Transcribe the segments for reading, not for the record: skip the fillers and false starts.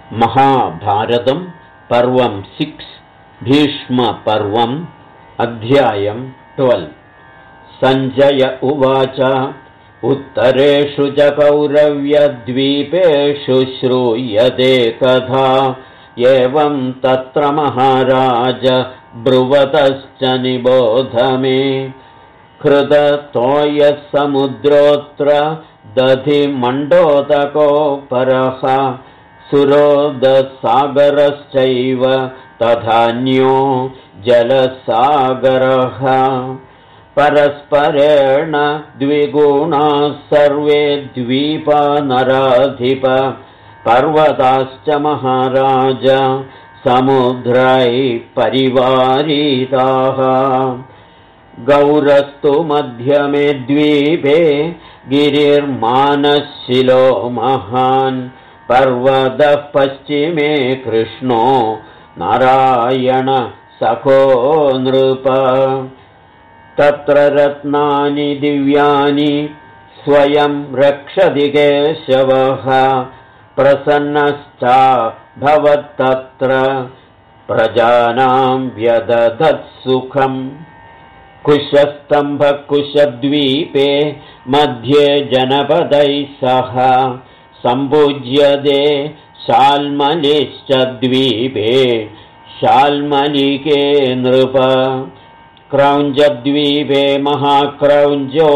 महाभारतं पर्वं 6 भीष्मपर्वम् अध्यायं 12 सञ्जय उवाच उत्तरेषु च कौरव्यद्वीपेषु श्रूयते कथा एवं तत्र महाराज ब्रुवतश्च निबोध मे हृदतोयसमुद्रोऽत्र दधिमण्डोदकोपरः सुरोदसागरश्चैव तथान्यो जलसागरः परस्परेण द्विगुणाः सर्वे द्वीपा नराधिप पर्वताश्च महाराज समुद्रैः परिवारिताः गौरस्तु मध्यमे द्वीपे गिरिर्मानशिलो महान् पर्वतः पश्चिमे कृष्णो नारायण सखो नृप तत्र रत्नानि दिव्यानि स्वयं रक्षति केशवः प्रसन्नश्चा भवत्तत्र प्रजानां व्यदधत्सुखम् कुशस्तम्भकुशद्वीपे मध्ये जनपदैः सह सम्पूज्यते शाल्मलिश्च द्वीपे शाल्मलिके नृप क्रौञ्जद्वीपे महाक्रौञ्जो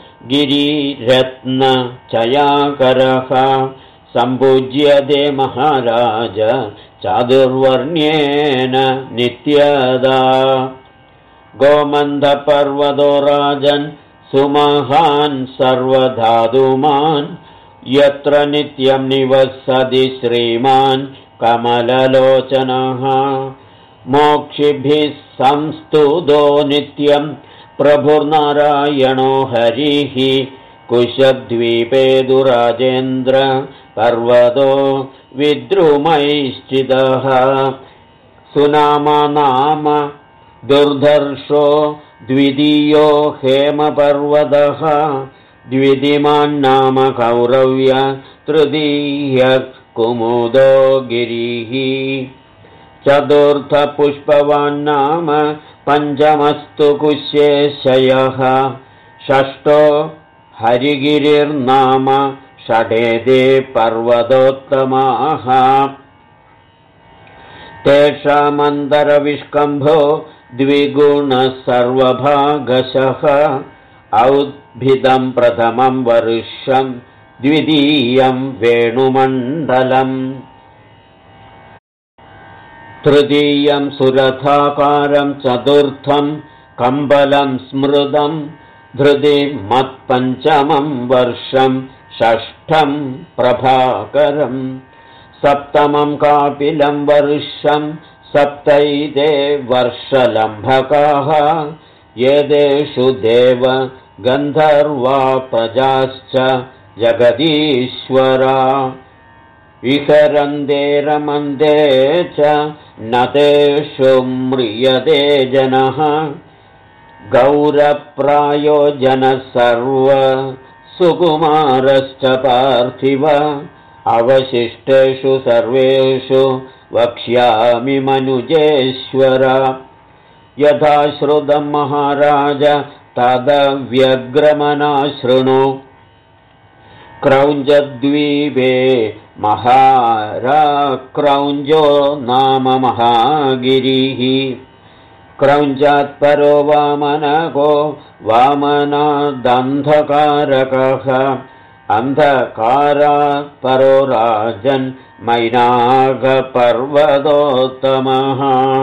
गिरिरत्नचयाकरः सम्पूज्यते महाराज चातुर्वर्ण्येन नित्यदा गोमन्दपर्वतो राजन् सुमहान् सर्वधातुमान् यत्र नित्यं निवसति श्रीमान् कमललोचनः मोक्षिभिः संस्तुतो नित्यं प्रभुर्नारायणो हरिः कुशद्वीपे दुराजेन्द्र पर्वतो विद्रुमैश्चितः सुनामा नाम दुर्धर्षो द्वितीयो हेमपर्वतः द्वितीमान्नाम कौरव्य तृतीयः कुमुदो गिरिः चतुर्थपुष्पवान्नाम पञ्चमस्तु कुशेशयः षष्ठो हरिगिरिर्नाम षडेते पर्वतोत्तमाः तेषामन्तरविष्कम्भो द्विगुणः सर्वभागशः औद्भिदं प्रथमं वर्षं द्वितीयं वेणुमण्डलम् तृतीयं सुरथाकारं चतुर्थं कम्बलं स्मृतं धृतिमत्पञ्चमं वर्षं षष्ठं प्रभाकरम् सप्तमं कापिलं वर्षं सप्तैते वर्षलम्भकाः एतेषु देव गन्धर्वा प्रजाश्च जगदीश्वरा विहरन्ते रमन्ते च न तेषु म्रियते जनः गौरप्रायो जनः सर्व सुकुमारश्च पार्थिव अवशिष्टेषु सर्वेषु वक्ष्यामि मनुजेश्वर यथा श्रुतं महाराज तदव्यग्रमनाशृणु क्रौञ्जद्वीपे महाराक्रौञ्जो नाम महागिरिः क्रौञ्जात्परो वामनको वामनादन्धकारकः अन्धकारात् परो राजन् मैनाकपर्वतोत्तमः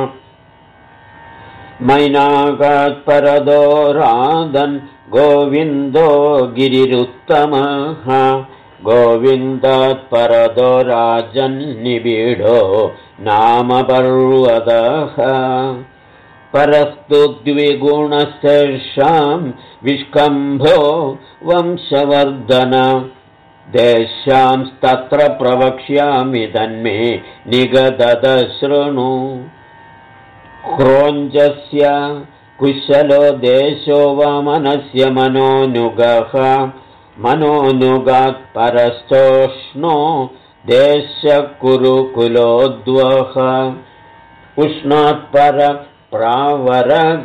मैनाकात् परदो रादन् गोविन्दो गिरिरुत्तमः गोविन्दात् परदो राजन् निबिडो नाम पर्वतः परस्तु द्विगुणस्तेषां विष्कम्भो वंशवर्धन देशांस्तत्र प्रवक्ष्यामि तन्मे निगदत शृणु क्रौञ्जस्य कुशलो देशो वामनस्य मनोनुगः मनोनुगात् परस्तोष्णो देशकुरुकुलोद्वह उष्णात्पर प्रावरघ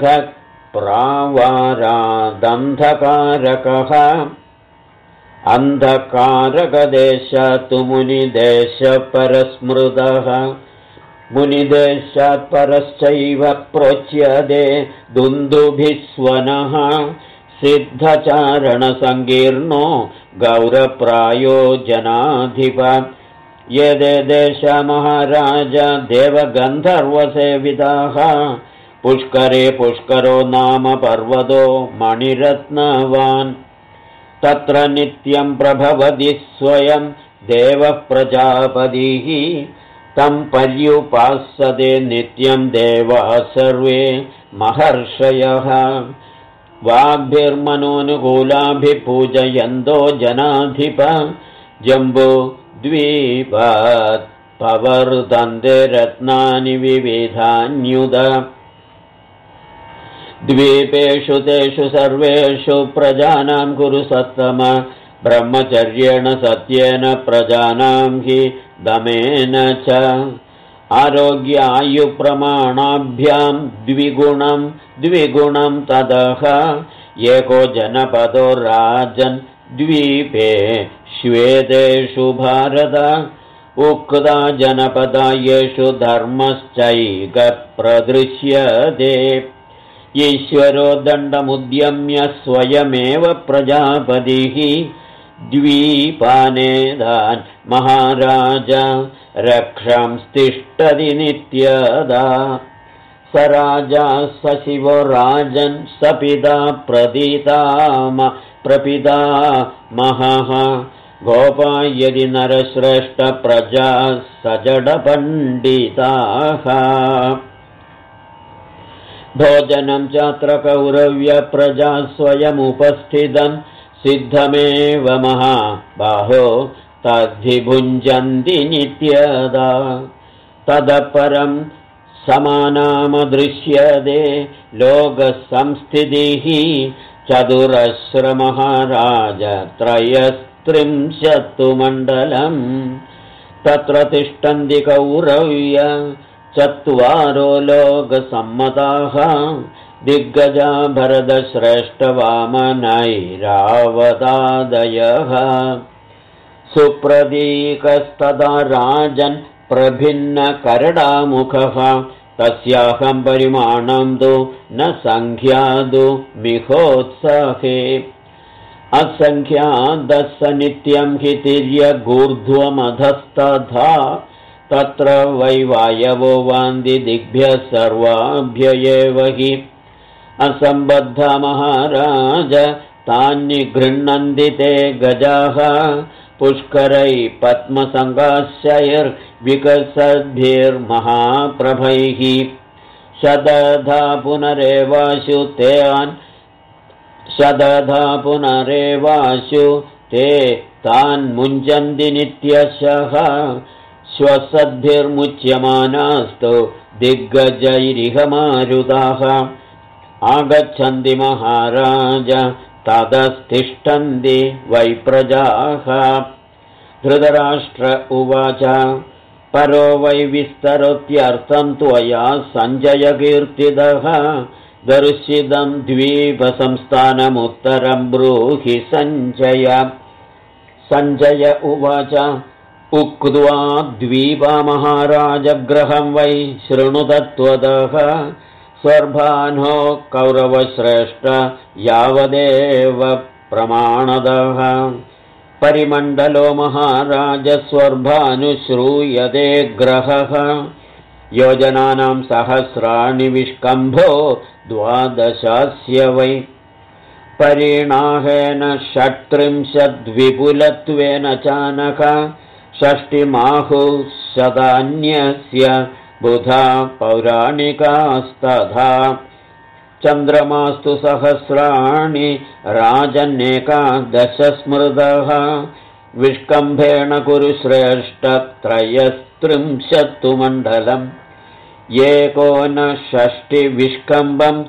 प्रावारादन्धकारकः अन्धकारकदेशात् मुनिदेशपरस्मृतः मुनिदेशात् परश्चैव प्रोच्यते दुन्दुभिस्वनः सिद्धचारणसङ्कीर्णो गौरप्रायो जनाधिप यदे देश महाराज देवगन्धर्वसेविताः पुष्करे पुष्करो नाम पर्वतो मणिरत्नवान् तत्र नित्यं प्रभवति स्वयं देवः प्रजापतिः तं पर्युपासते नित्यं देवाः सर्वे महर्षयः वाग्भिर्मनोनुकूलाभिपूजयन्तो जनाधिप जम्बो द्वीपात् पवर्तन्ते रत्नानि विविधान्युत द्वीपेषु तेषु सर्वेषु प्रजानां कुरु सत्तम ब्रह्मचर्येण सत्येन प्रजानां हि दमेन च आरोग्यायुप्रमाणाभ्यां द्विगुणं ततः एको जनपदो राजन् द्वीपे श्वेतेषु भारत उक्ता जनपदा येषु धर्मश्चैकप्रदृश्यते ईश्वरो दण्डमुद्यम्य स्वयमेव प्रजापतिः द्वीपानेदान् महाराज रक्षांस्तिष्ठति नित्यदा स राजा स शिवो राजन् स पिता प्रपिता महः गोपा यदि नरश्रेष्ठ प्रजा सजडपण्डिताः भोजनं चात्र कौरव्यप्रजा स्वयमुपस्थितं सिद्धमेव महाबाहो तद्धिभुञ्जन्ति नित्यदा ततः परं समानामदृश्यते लोकसंस्थितिः चतुरस्रमहाराज त्रयस्त्रिंशत्तु मण्डलम् तत्र तिष्ठन्ति कौरव्य चत्वारो लोकसम्मताः दिग्गजा भरतश्रेष्ठवामनैरावतादयः सुप्रतीकस्तदा राजन् प्रभिन्नकरडामुखः तस्याहं परिमाणं तु न सङ्ख्यादु मिहोत्साहे असङ्ख्यादः नित्यं हि तिर्यगूर्ध्वमधस्तथा तत्र वै वायवो वान्ति दिग्भ्यः सर्वाभ्य एव हि असम्बद्ध महाराज तान्निगृह्णन्ति ते गजाः पुष्करै पद्मसङ्गाश्चैर्विकसद्भिर्महाप्रभैः शतधा पुनरेवाशु ते तान् मुञ्जन्ति नित्यशः श्वसद्भिर्मुच्यमानास्तु दिग्गजैरिह मारुताः आगच्छन्ति महाराज ततस्तिष्ठन्ति वै प्रजाः धृतराष्ट्र उवाच परो वै विस्तरोत्यर्थं त्वया सञ्जयकीर्तितः दर्शितं द्वीपसंस्थानमुत्तरं ब्रूहि सञ्जय उवाच उक्त्वा द्वीपमहाराजगृहं वै शृणुतत्वतः स्वर्भानो कौरवश्रेष्ठ यावदेव प्रमाणतः परिमण्डलो महाराज स्वर्भानुश्रूयते ग्रहः योजनानां सहस्राणि विष्कम्भो 12 वै परिणाहेन 36 विपुलत्वेन चानक 60 शतान्यस्य बुधा पौराणिकास्तथा चन्द्रमास्तु सहस्राणि राजन्नेकादश स्मृतः विष्कम्भेण कुरु श्रेष्ठ 33 मण्डलम् 61 विष्कम्भं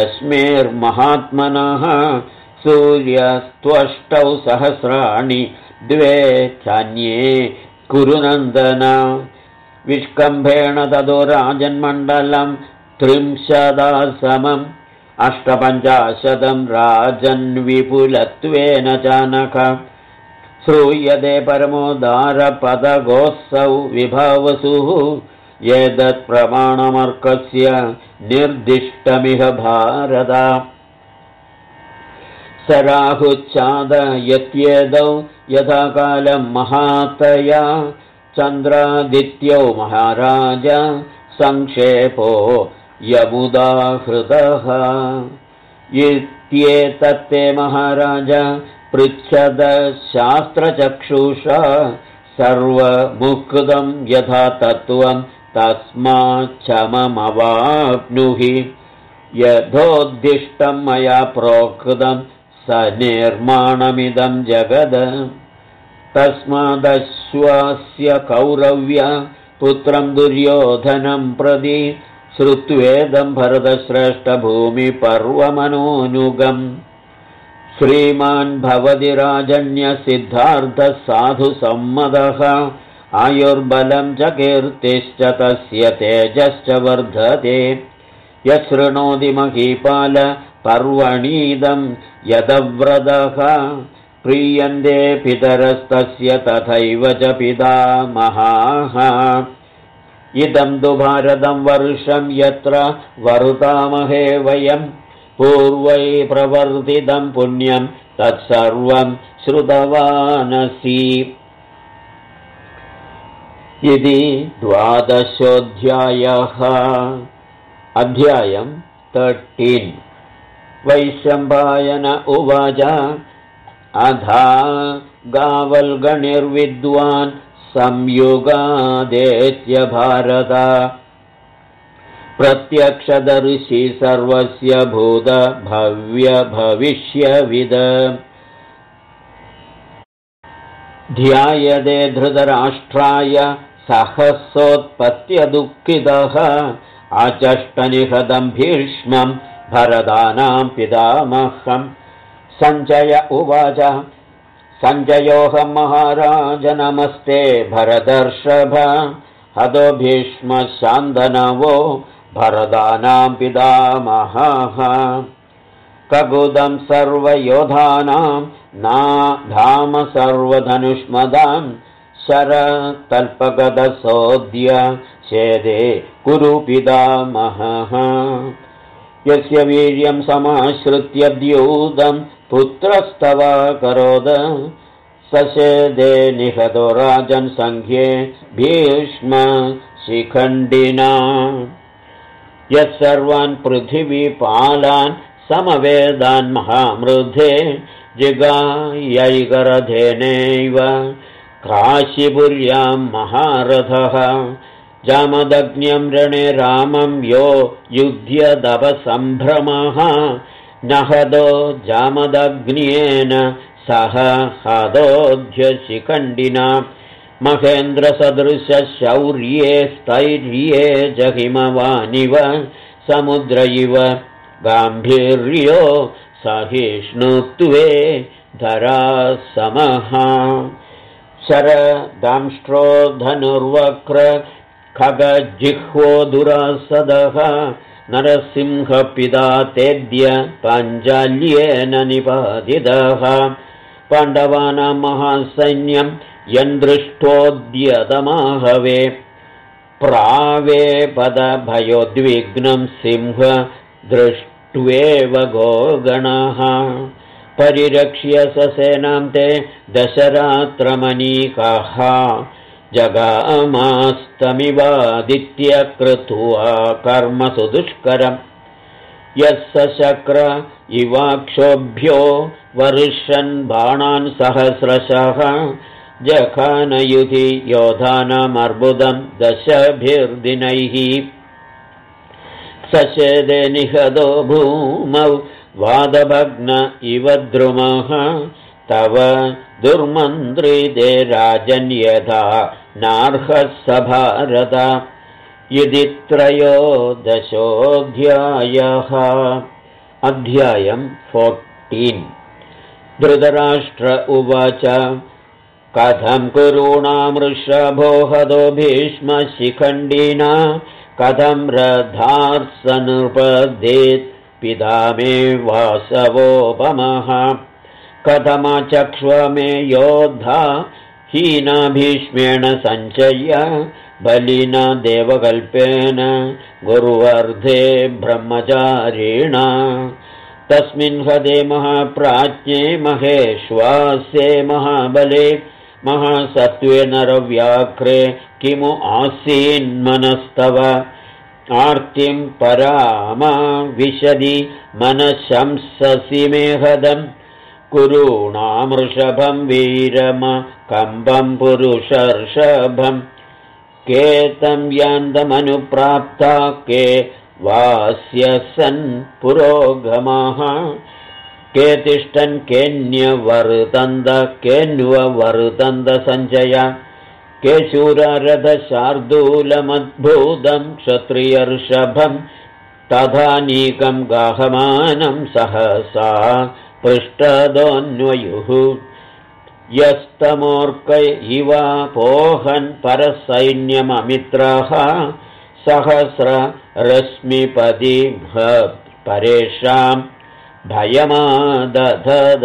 शीतरश्मेर्महात्मनः सूर्यस्त्वष्टौ सहस्राणि द्वे चान्ये कुरुनन्दन विष्कम्भेण ततो राजन्मण्डलं 30 अष्टपञ्चाशतं राजन्विपुलत्वेन चानक श्रूयते परमोदारपदगोत्सौ विभवसुः एतत्प्रमाणमर्कस्य निर्दिष्टमिह भारत स राहुच्छादयत्येदौ यथा कालं महातया चन्द्रादित्यौ महाराज संक्षेपो यमुदाहृतः इत्येतत्ते महाराज पृच्छद शास्त्रचक्षुषा सर्वमुक्तं यथा तत्त्वं तस्माच्छममवाप्नुहि यथोद्दिष्टं मया प्रोक्तं स निर्माणमिदं जगद तस्मादश्वस्य कौरव्य पुत्रं दुर्योधनं प्रति श्रुत्वेदं भरतश्रेष्ठभूमिपर्वमनोनुगम् श्रीमान् भवति राजन्यसिद्धार्थः साधुसम्मतः आयुर्बलं च कीर्तिश्च तस्य तेजश्च वर्धते यशृणोति महीपाल पर्वणीदं यदव्रतः प्रीयन्ते पितरस्तस्य तथैव च पितामहाः इदं तु भारतं वर्षं यत्र वरुतामहे वयं पूर्वै प्रवर्तितं पुण्यं तत्सर्वं श्रुतवानसि इति 12 अध्यायं 13 वैशम्पायन उवाच अधा गावल्गणिर्विद्वान् संयुगादेत्य भारत प्रत्यक्षदर्शी सर्वस्य भूत भव्य भविष्यविद ध्यायते धृतराष्ट्राय सहसोत्पत्त्यदुःखितः अचष्टनिहतं भीष्मं भरतानां पितामहं सञ्जय उवाच सञ्जयोऽहं महाराज नमस्ते भरतर्षभ हतो भीष्मशान्तनवो भरतानां पितामहः ककुदं सर्वयोधानां नाधाम सर्वधनुष्मदां शरतल्पगदसोऽद्य शेदे कुरु पितामहः यस्य वीर्यं समाश्रित्य द्यूतं पुत्रस्तवा करोद सशेदे निहतो राजन् संख्ये भीष्म शिखण्डिना यत्सर्वान् पृथिवीपालान् समवेदान् महामृधे जिगायैकरथेनैव काशीपुर्यां महारथः जामदग्न्यं रणे रामं यो युध्यदपसम्भ्रमः नहदो जामदग्न्येन सह हदोऽध्यशिखण्डिना महेन्द्रसदृशशौर्ये स्थैर्ये जहिमवानिव समुद्र इव गाम्भीर्यो सहिष्णुत्वे धरासमः शरदांष्ट्रो धनुर्वक्र खगजिह्वो दुरासदः नरसिंहपिता तेद्य पाञ्चाल्येन निपातितः पाण्डवानां महासैन्यं यन्दृष्टोद्यतमाहवे प्रावेपदभयोद्विग्नं सिंह दृष्ट्वेव गोगणः परिरक्ष्य ससेनां ते दशरात्रमनीकः जगामास्तमिवादित्य कृत्वा कर्म सुदुष्करम् यस्सशक्र इवाक्षोभ्यो वर्षन् बाणान् सहस्रशः जखानयुधि योधानामर्बुदं दशभिर्दिनैः सशेदे निहतो भूमौ वादभग्न इव द्रुमः तव दुर्मन्त्रिते राजन् यथा नार्हः भारत यदि 13 अध्यायं 14 धृतराष्ट्र उवाच कथं कुरूणामृषभो हदो भीष्मशिखण्डिना कथं रथार्सनृपदेत् पिता मे वासवोपमः कथमचक्ष्व मे योद्धा हीना भीष्मेण सञ्चय्य बलिना देवकल्पेन गुरुवर्धे ब्रह्मचारिणा तस्मिन् हदे महाप्राज्ञे महेश्वासे महाबले महासत्त्वे नरव्याघ्रे किमु आसीन्मनस्तव आर्तिं परामा विशदि मनशंससि मे हदम् कुरूणामृषभं वीरमकम्बं पुरुषर्षभम् केतं यान्दमनुप्राप्ता के वास्यसन् पुरोगमाः के तिष्ठन् केन्ववर्तन्द सञ्जय के शूररथशार्दूलमद्भुतं क्षत्रियर्षभं तथानीकं गाहमानं सहसा पृष्ठदोऽन्वयुः यस्तमोर्क इव पोहन् परसैन्यममित्रः सहस्ररश्मिपदिः परेषां भयमादधद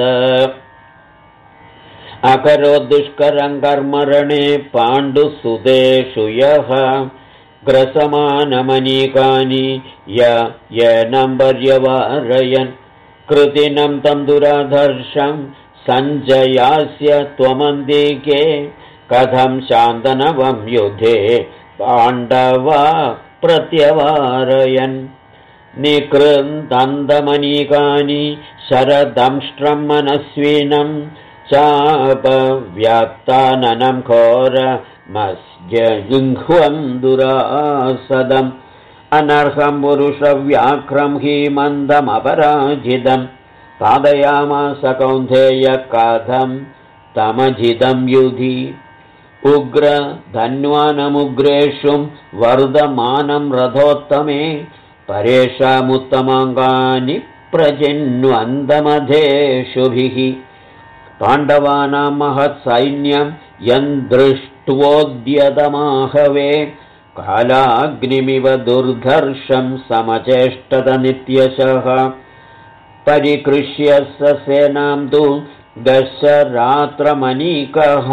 अकरोद्दुष्करं कर्मरणे पाण्डुसुतेषु यः ग्रसमानमनीकानि येनं पर्यवारयन् कृतिनं तं दुराधर्षं सञ्जयास्य त्वमन्दिके कथं शान्तनवं युधे पाण्डवा प्रत्यवारयन् निकृन्तन्दमनीकानि शरदंष्ट्रं मनस्विनं चापव्याप्ताननं घोरमस्यजिह्वं दुरासदम् अनर्हं पुरुषव्याघ्रं हीमन्दमपराजितं पादयामास कौन्तेय कथं तमजितं युधि उग्रधन्वानमुग्रेषुं वर्धमानं रथोत्तमे परेषामुत्तमाङ्गानि प्रचिन्वन्दमधेषुभिः पाण्डवानां महत्सैन्यं यन्दृष्ट्वोद्यतमाहवे कालाग्निमिव दुर्धर्षं समचेष्टत नित्यशः परिकृष्य स सेनां तु दशरात्रमनीकः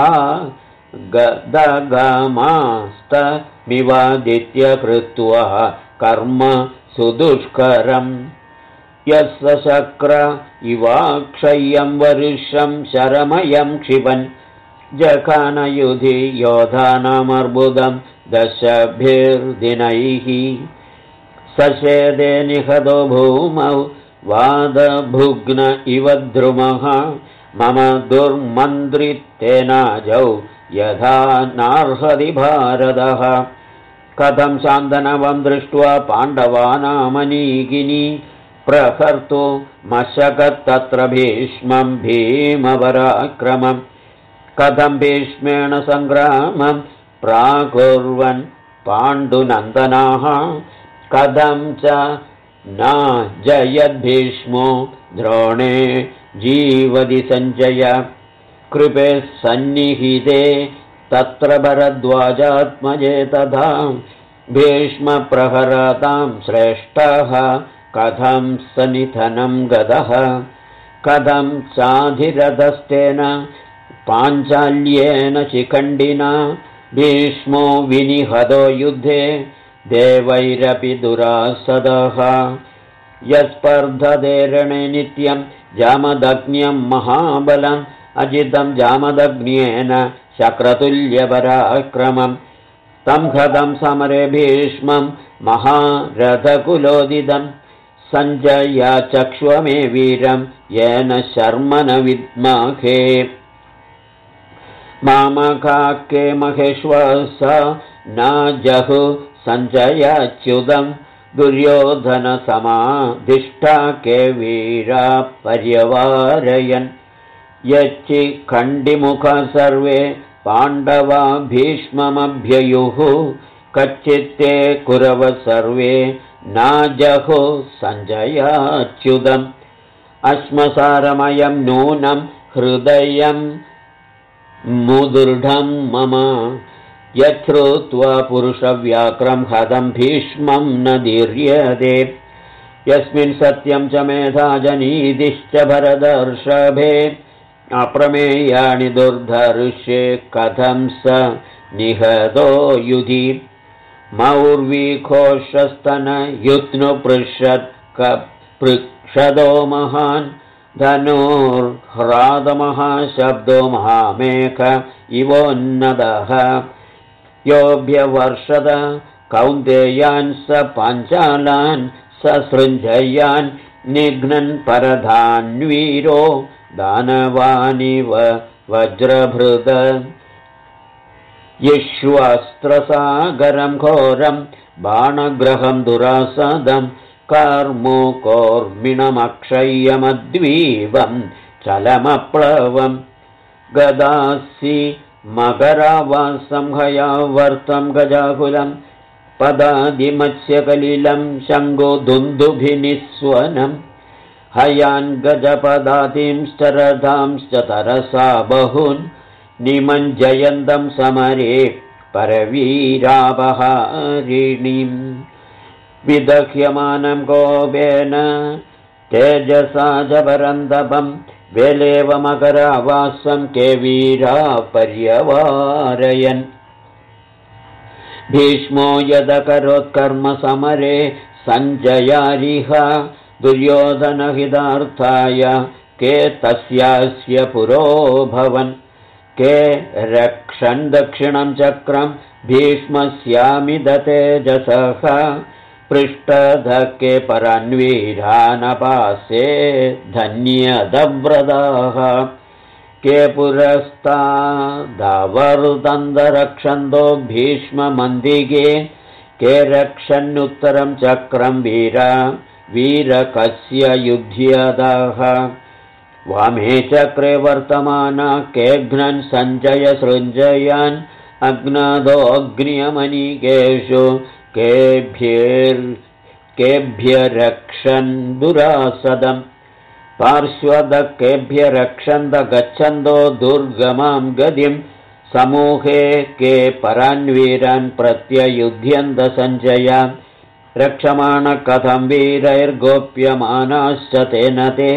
गदगमास्तमिवादित्य कृत्वा कर्म सुदुष्करम् यस्य शक्र इवाक्षय्यं वर्षं शरमयं क्षिपन् जखानयुधि योधानामर्बुदं दशभिर्दिनैः सशेदे निहतो भूमौ वादभुग्न इव द्रुमः मम दुर्मन्त्रितेनाजौ यथा नार्हति भारतः कथं शान्तनवं दृष्ट्वा पाण्डवानामनीकिनी प्रहर्तु मशकत्तत्र भीष्मं भीमपराक्रमं कथं भीष्मेण सङ्ग्रामं प्राकुर्वन् पाण्डुनन्दनाः कथं च न जयद्भीष्मो द्रोणे जीवति सञ्जय कृपे सन्निहिते तत्र भरद्वाजात्मजे तथा भीष्मप्रहरतां श्रेष्ठः कथं सनिधनं गदः कथं चाधिरथस्तेन पाञ्चाल्येन शिखण्डिना भीष्मो विनिहतो युद्धे देवैरपि दुरासदः यस्पर्धते रणे नित्यं जामदग्न्यं महाबलम् अजितं जामदग्न्येन शक्रतुल्यपराक्रमं तं हतं समरे भीष्मं महारथकुलोदितं सञ्जया चक्ष्व मे वीरं येन शर्मन विद्महे मामकाके महेश्वस न जहु सञ्जयाच्युतं दुर्योधनसमाधिष्ठा के वीरा पर्यवारयन् यच्चि खण्डिमुखा सर्वे पाण्डवा भीष्ममभ्ययुः कच्चित्ते कुरव सर्वे नाजहो सञ्जयाच्युतम् अश्मसारमयं नूनं हृदयं मुदृढं मम यच्छ्रुत्वा पुरुषव्याक्रं हतं भीष्मं न दीर्यते यस्मिन् सत्यं च मेधाजनीतिश्च भरदर्षभे अप्रमेयाणि दुर्धर्ष्ये कथं स निहतो युधि मौर्वीघोषस्तनयुत्नुपृषदो महान् धनुर्ह्रादमहाशब्दो महामेघ इवोन्नतः योऽभ्यवर्षद कौन्तेयान् स पाञ्चालान् ससृञ्जयान् निघ्नन् परधान्वीरो दानवानिव वज्रभृद यश्वस्त्रसागरं घोरं बाणग्रहं दुरासदं कर्मुकोर्मिणमक्षय्यमद्वीवं चलमप्लवं गदासि मकरावासं हयावर्तं गजाकुलं पदादिमत्स्यकलिलं शङ्गुदुन्दुभिनिस्वनं हयान् गजपदातिंश्च रथांश्च तरसा बहून् निमञ्जयन्तं समरे परवीरापहारिणीम् विदह्यमानं कोपेन तेजसा च परन्तपं वेलेवमकरावासं के वीरा पर्यवारयन् भीष्मो यदकरोत्कर्म समरे सञ्जयारिह दुर्योधनहितार्थाय के तस्यास्य पुरोभवन् के रक्षन् दक्षिणं चक्रं भीष्मस्यामि दतेजसः पृष्ठतः के परान्वीरानपासे धन्यदव्रताः के पुरस्तादवर्तन्तरक्षन्तो भीष्ममन्दिगे के रक्षन्नुत्तरं चक्रं वीरकस्य युध्यतः वामे चक्रे वर्तमाना केघ्नन् सञ्जय सृञ्जयान् अग्नदोऽग्न्यमनिकेषु केभ्य रक्षन् दुरासदम् पार्श्वदः केभ्य रक्षन्त गच्छन्तो दुर्गमां गतिं समूहे के परान्वीरान् प्रत्ययुध्यन्त सञ्जया रक्षमाण कथं वीरैर्गोप्यमानाश्च तेन ते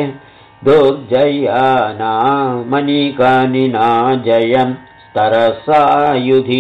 दुर्जयानामनीकानि नाजयं तरसायुधि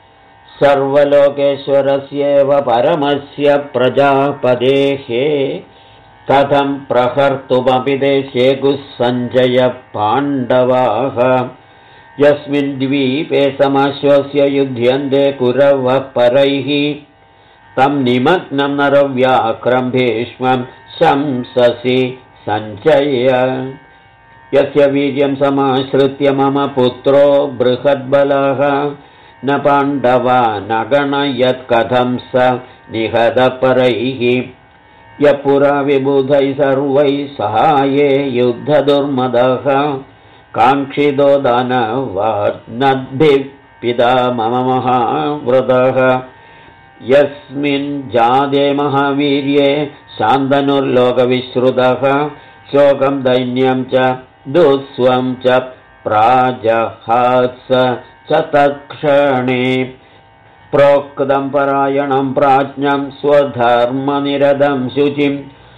सर्वलोकेश्वरस्येव परमस्य प्रजापदेः कथं प्रहर्तुमपि देशे गुस्सञ्जय पाण्डवाः यस्मिन् द्वीपे समाश्वस्य युध्यन्ते कुरवः परैः तं निमग्नं नरव्याक्रं भीष्मं शंससि सञ्जय यस्य वीर्यं समाश्रित्य मम पुत्रो बृहद्बलः न पाण्डवा न गणयत् कथं स निहतपरैः यः पुरा विबुधैः सर्वैः सहाये युद्धदुर्मदः काङ्क्षितो दानवानद्भिः पिता मम महाव्रतः यस्मिन् जाते महावीर्ये शान्तनुर्लोकविश्रुतः शोकं दैन्यं च दुःस्वं च प्राजहात्स च तत्क्षणे प्रोक्तं परायणं प्राज्ञं स्वधर्मनिरतं शुचिं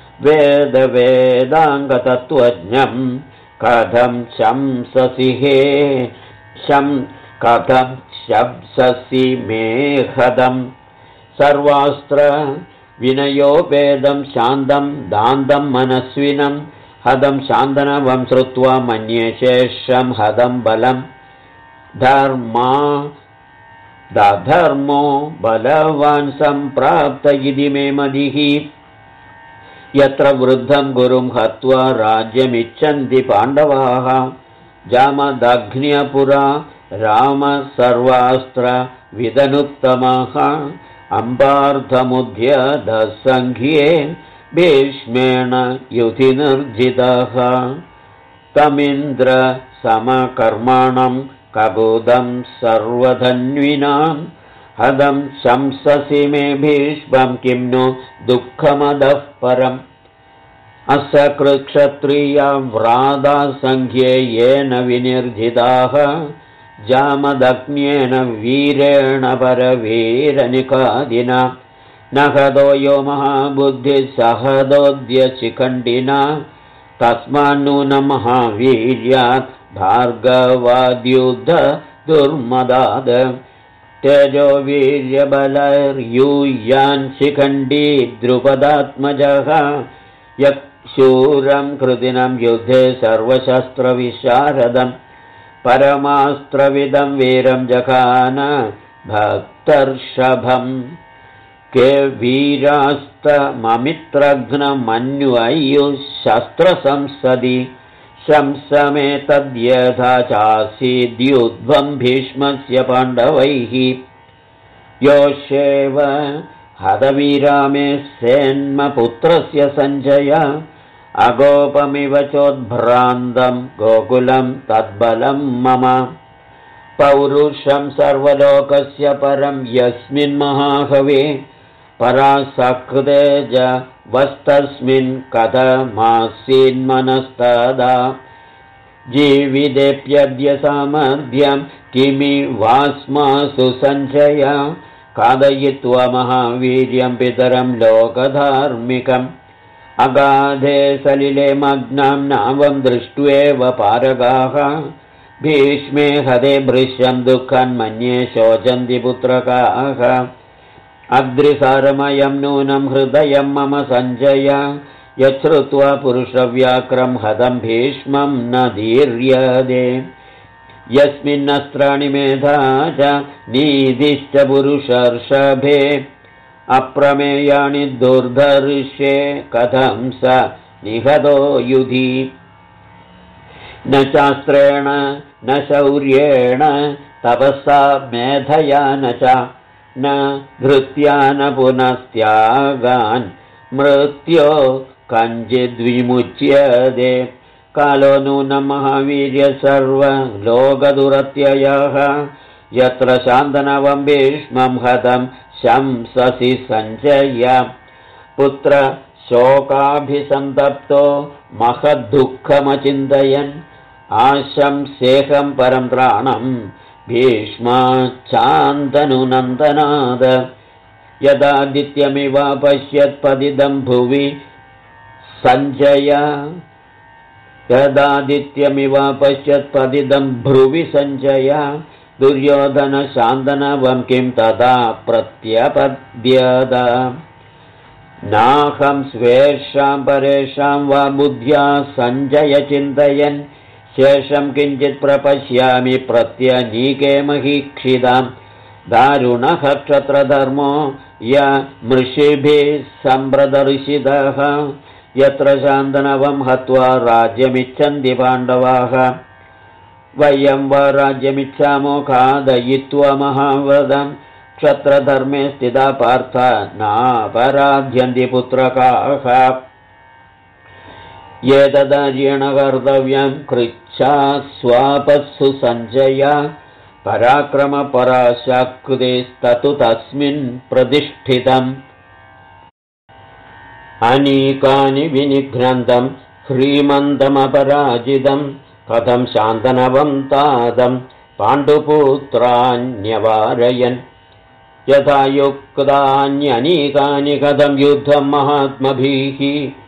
वेदवेदाङ्गतत्त्वज्ञं कथं शंससि कथं शंससि मेहदम् सर्वास्त्र विनयोपेदं शान्तं दान्तं मनस्विनं हदं शान्तनवं श्रुत्वा मन्ये शेषं हदं बलं धर्मो बलवान् सम्प्राप्त इति मे मदिः यत्र वृद्धं गुरुं हत्वा राज्यमिच्छन्ति पाण्डवाः जामदग्न्यपुरा राम सर्वास्त्र विदनुत्तमः अम्बार्धमुद्यदसङ्ख्ये भीष्मेण युधि निर्जितः तमिन्द्र समकर्माणं ककुदं सर्वधन्विनां हदं शंससि मे भीष्मं किं नु दुःखमदः परम् असकृक्षत्रिया व्राता सङ्ख्ये येन विनिर्जिताः जामदग्न्येन वीरेण परवीरनिकादिना न हदो यो महाबुद्धिः सहदोद्यशिखण्डिना तस्मान्नूनं महावीर्यात् भार्गवाद्युद्ध दुर्मदाद तेजो वीर्यबलैर्यूयान् शिखण्डी द्रुपदात्मजः यक्षूरं कृतिनं युद्धे सर्वशस्त्रविशारदम् परमास्त्रविदं वीरं जघान भक्तर्षभम् के वीरास्तममित्रघ्नमन्वयुः शस्त्रसंसदि शंसमे तद्यथा चासीद्युध्वं भीष्मस्य पाण्डवैः योषेव हतवीरामे सेन्मपुत्रस्य सञ्जय अगोपमिव चोद्भ्रान्तं गोकुलं तद्बलं मम पौरुषं सर्वलोकस्य परं यस्मिन्महाहवे परासकृतेज वस्तस्मिन् कथमासीन्मनस्तदा जीवितेऽप्यद्य सामर्थ्यं किमि वास्मासु सञ्चय खादयित्वा महावीर्यं पितरं लोकधार्मिकम् अगाधे सलिले मग्नं नावं दृष्ट्वेव पारगाः भीष्मे हते भृश्यं दुःखं मन्ये शोचन्ति पुत्रकाः अद्रिसारमयं नूनं हृदयं मम सञ्जय यच्छ्रुत्वा पुरुषव्याक्रं हतं भीष्मं न दीर्यते यस्मिन्नस्त्राणि मेधा च नीतिश्च पुरुषर्षभे अप्रमेयाणि दुर्धर्षे कथं स निहतो युधि न शास्त्रेण न शौर्येण तपसा मेधया न च न धृत्या न पुनस्त्यागान् मृत्यो कञ्चिद्विमुच्यते कालो नूनं महावीर्य सर्वलोकदुरत्ययः यत्र शान्तनवं भीष्मं हतं शंससि सञ्जय पुत्र शोकाभिसन्तप्तो महद्दुःखमचिन्तयन् आशंसेहं परं त्राणं भीष्माच्चान्तनुनन्दनाद यदादित्यमिव पश्यत्पदिदं भुवि सञ्जय यदादित्यमिव पश्यत्पदिदं भ्रुवि सञ्जय दुर्योधनशान्तनवं किं तदा प्रत्यपद्यत नाहं स्वेषां परेषां वा बुद्ध्या सञ्जय चिन्तयन् शेषं किञ्चित् प्रपश्यामि प्रत्यनीके महीक्षितां दारुणः क्षत्रधर्मो य मृषिभिः सम्प्रदर्शितः यत्र शान्तनवं हत्वा राज्यमिच्छन्ति पाण्डवाः वयं वा राज्यमिच्छामो खादयित्वा महाव्रतं क्षत्रधर्मे स्थिता पार्थ नापराध्यन्ति पुत्रकाः एतदार्येण कर्तव्यं कृच्छा स्वापत्सु सञ्जय पराक्रमपराशक्तिस्ततु तस्मिन् प्रतिष्ठितम् अनीकानि विनिघ्नन्तं ह्रीमन्तमपराजितं कथं शान्तनवं तादं पाण्डुपुत्रान्यवारयन् यथा युक्तान्यनीकानि कथं युद्धं महात्मभिः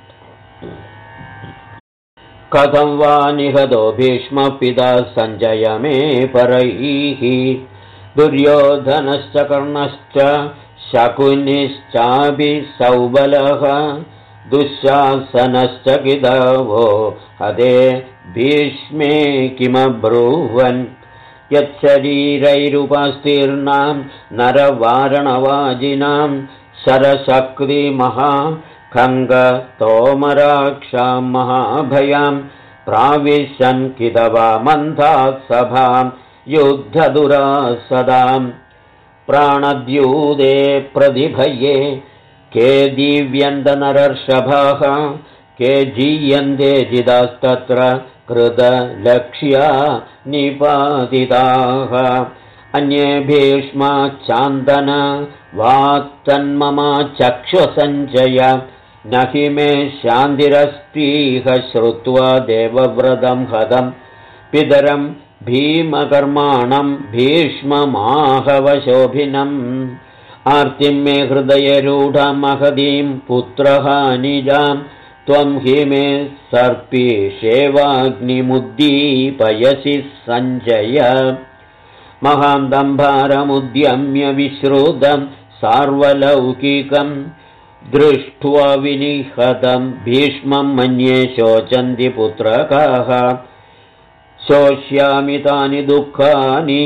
कथं वा निहतो भीष्मः पिता सञ्जय मे परैः दुर्योधनश्च कर्णश्च शकुनिश्चापि सौबलः दुःशासनश्च किदवो हते भीष्मे किमब्रुवन् यच्छरीरैरुपस्तीर्णां नरवारणवाजिनां शरशक्तिमहा खङ्गतोमराक्षां महाभयां प्राविशन् किदवा मन्थात् सभां युद्धदुरासदां प्राणद्यूते प्रतिभये के दिव्यन्तनरर्षभाः के जीयन्ते जिदास्तत्र कृतलक्ष्या निपातिताः अन्ये भीष्माच्चान्तन वात्तन्मम चक्षुसञ्जय न हि मे शान्तिरस्तीह श्रुत्वा देवव्रतं हतं पितरं भीमकर्माणं भीष्ममाहवशोभिनम् आर्तिं मे हृदयरूढमहदीं पुत्रहानिजां त्वं हि मे सर्पीषेवाग्निमुद्दीपयसि सञ्जय महान्तं भारमुद्यम्य विश्रुतं सार्वलौकिकं दृष्ट्वा विनिहतं भीष्मं मन्ये शोचन्ति पुत्रकाः शोष्यामि तानि दुःखानि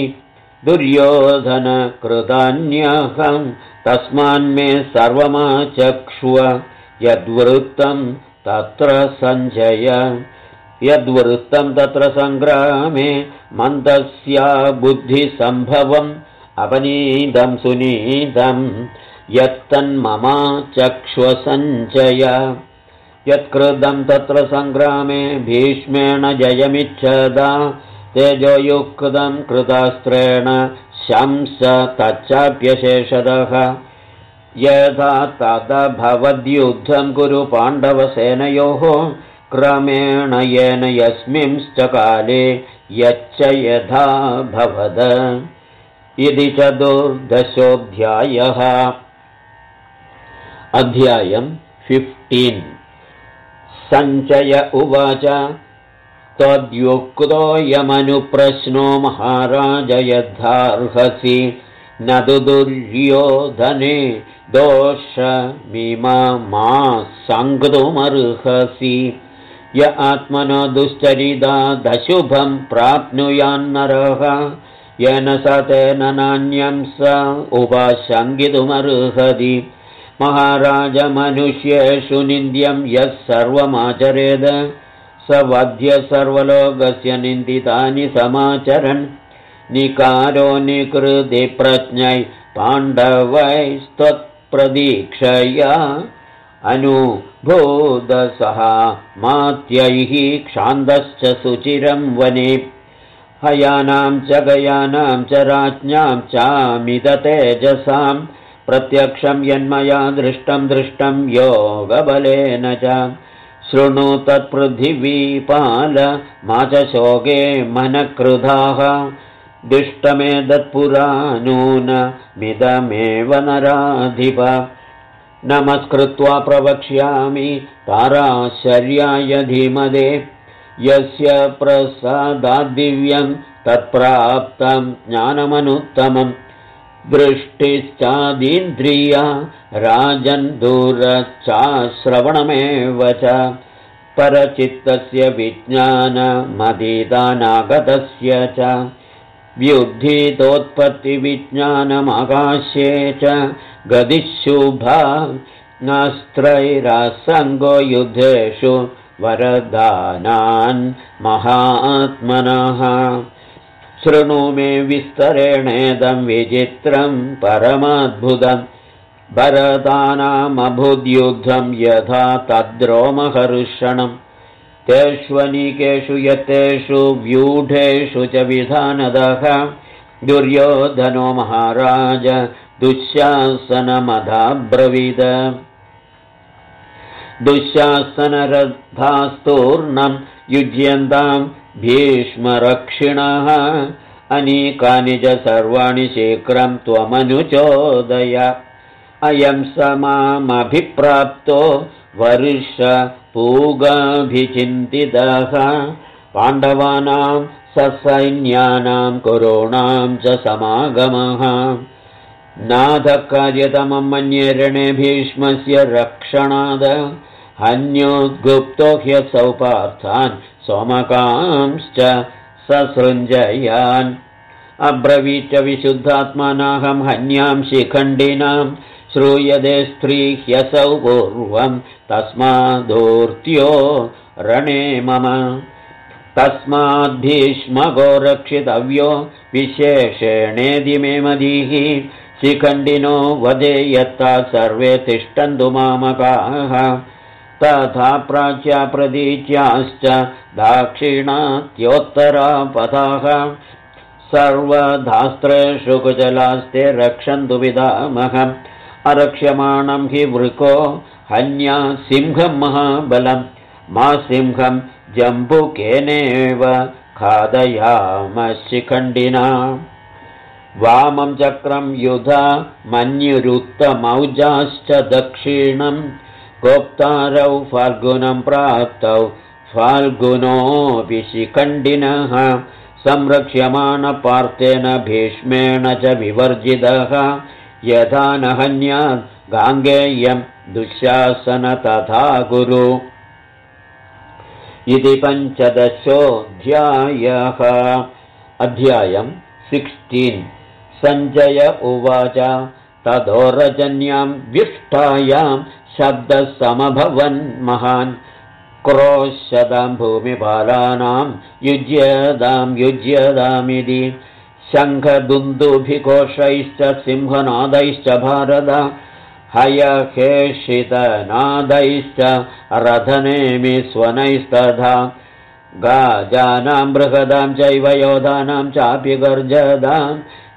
दुर्योधनकृतान्यहं तस्मान्मे सर्वमाचक्ष्व यद्वृत्तं तत्र सञ्जय यद्वृत्तं तत्र सङ्ग्रामे मन्दस्या बुद्धिसम्भवम् अपनीतं सुनीतं यत्तन्ममाचक्ष्व सञ्जय यत्कृतं तत्र सङ्ग्रामे भीष्मेण जयमिच्छदा तेजोयुक्तं कृतास्त्रेण शंस तच्चाप्यशेषतः यथा तदभवद्युद्धं कुरु पाण्डवसेनयोः क्रमेण येन यस्मिंश्च काले यच्च यथा भवद इति 14 अध्यायम् 15 सञ्जय उवाच त्वद्युक्तोऽयमनुप्रश्नो महाराज यद्धार्हसि न तु दुर्योधने दोषमिमा सङ्गतुमर्हसि य आत्मनो दुश्चरिता दशुभं प्राप्नुयान्नरः येन स तेन नान्यं स उपाशङ्कितुमर्हति महाराज मनुष्येषु निन्द्यं यः सर्वमाचरेद स वध्य सर्वलोकस्य निन्दितानि समाचरन् निकारो निकृति प्रज्ञै पाण्डवैस्त्वत्प्रदीक्षया अनुभूतसः मात्यैः क्षान्तश्च सुचिरं वने हयानां च गयानां च राज्ञां चामिततेजसां प्रत्यक्षं यन्मया दृष्टं योगबलेन च शृणु तत्पृथिवीपाल मा च शोके मनकृधाः दुष्टमेतत्पुरा नूनमिदमेव नराधिप नमस्कृत्वा प्रवक्ष्यामि ताराशर्याय धीमदे यस्य प्रसादाद्दिव्यं तत्प्राप्तं ज्ञानमनुत्तमं दृष्टिश्चादीन्द्रिया राजन् दूरश्चाश्रवणमेव च परचित्तस्य विज्ञानमधीतानागतस्य च व्युत्थितोत्पत्तिविज्ञानमाकाश्ये च गतिशुभा नास्त्रैरासङ्गो युद्धेषु वरदानान् महात्मनः शृणु मे विस्तरेणेदं विचित्रं परमाद्भुतं भरतानामभुद्युद्धं यथा तद्रोमहर्षणं तेष्वनिकेषु यत्तेषु व्यूढेषु च विधानदः दुर्योधनो महाराज दुःशासनमधाब्रवीद दुःशासनरथास्तूर्णं युज्यन्तां भीष्मरक्षिणः अनीकानि च सर्वाणि शीघ्रं त्वमनुचोदय अयं स मामभिप्राप्तो वर्षपूगाभिचिन्तितः पाण्डवानां ससैन्यानां कुरूणां च समागमः नाथकार्यतमं मन्ये रणे भीष्मस्य रक्षणाद हन्योद्गुप्तो ह्यसौ पार्थान् सोमकांश्च ससृञ्जयान् अब्रवीच विशुद्धात्मनाहं हन्यां शिखण्डिनां श्रूयते स्त्री ह्यसौ पूर्वं तस्मादूर्त्यो रणे मम तस्माद्भीष्मको रक्षितव्यो विशेषेणेदि मे मदीः शिखण्डिनो वदे यत्ता सर्वे तिष्ठन्तु मामकाः तथा प्राच्या प्रतीच्याश्च दाक्षिणात्योत्तरापथाः सर्वधास्त्रेषु कुशलास्ते रक्षन्तु पितामहम् अरक्ष्यमाणं हि वृको हन्या सिंहं महाबलं मा सिंहं जम्बुकेनेव खादयामशिखण्डिना वामं चक्रं युधा मन्युरुत्तमौजाश्च दक्षिणं गोप्तारौ फाल्गुनं प्राप्तौ फाल्गुनोऽपि शिखण्डिनः संरक्ष्यमाणपार्थेन भीष्मेण च विवर्जितः यथा न हन्यात् गाङ्गेयं दुःशासन तथा कुरु इति 15 अध्यायम् 16 सञ्जय उवाच ततो रजन्यां व्युष्टायां शब्दः समभवन् महान् क्रोशदां भूमिपालानां युज्यदामिति शङ्खदुन्दुभिघोषैश्च सिंहनादैश्च भारत हयहेषितनादैश्च रथनेमि स्वनैस्तथा गाजानां बृहदां चैव योधानां चापि गर्जदां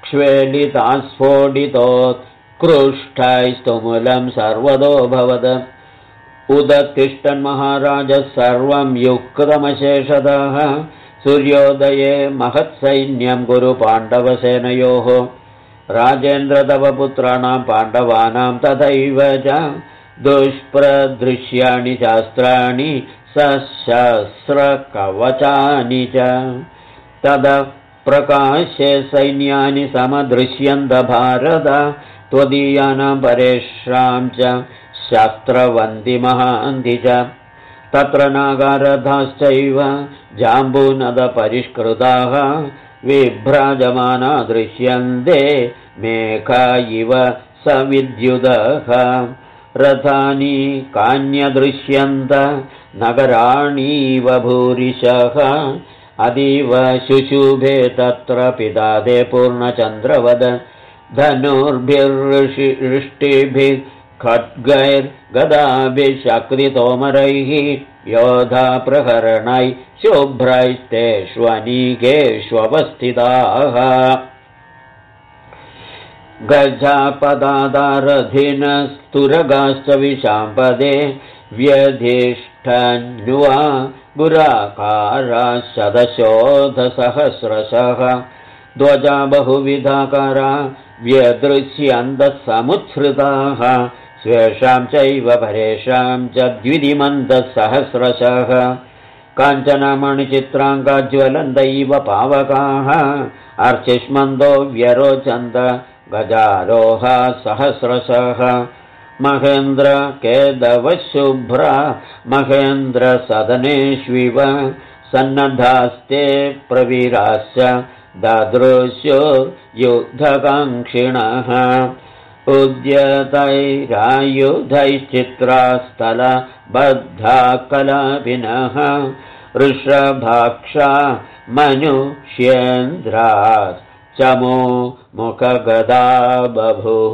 क्ष्वेलितास्फोटितोत्कृष्टैस्तुमुलं सर्वतो भवद उदतिष्ठन् महाराजः सर्वं युक्तमशेषतः सूर्योदये महत्सैन्यं कुरु पाण्डवसेनयोः राजेन्द्र तव पुत्राणां पाण्डवानां तथैव च दुष्प्रदृश्याणि शास्त्राणि सशस्त्रकवचानि च तद प्रकाशे सैन्यानि समदृश्यन्त भारत त्वदीयानां परेषां च शास्त्रवन्ति महान्ति च तत्र नागारथाश्चैव जाम्बूनदपरिष्कृताः विभ्राजमाना दृश्यन्ते मेघा इव सविद्युतः रथानि कान्यदृश्यन्त नगराणीव भूरिशः अतीव शुशुभे तत्र पितादे पूर्णचन्द्रवद धनुर्भिर्वृष्टिभिः खड्गैर्गदाभिः शक्तितोमरैः योधा प्रहरणैः शुभ्रैस्तेष्वनीकेष्वस्थिताः गजापदादारधिनस्तुरगाश्च विशाम्पदे व्यधिष्ठन्वा गुराकाराः शतशोधसहस्रशः ध्वजा बहुविधाकारा व्यदृश्यन्तः समुत्सृताः स्वेषां चैव परेषां च द्विधिमन्तसहस्रशः काञ्चनमणिचित्राङ्गज्वलन्तैव पावकाः अर्चिष्मन्दो व्यरोचन्त गजारोहा सहस्रशः महेन्द्र केदवशुभ्रा महेन्द्रसदनेष्विव सन्नद्धास्ते प्रवीराश्च ददृश्युर्युद्धकाङ्क्षिणः उद्यतैरायुधैश्चित्रास्थलबद्धा कलापिनः वृषभाक्षा मनुष्येन्द्राश्चमो मुखगदा बभुः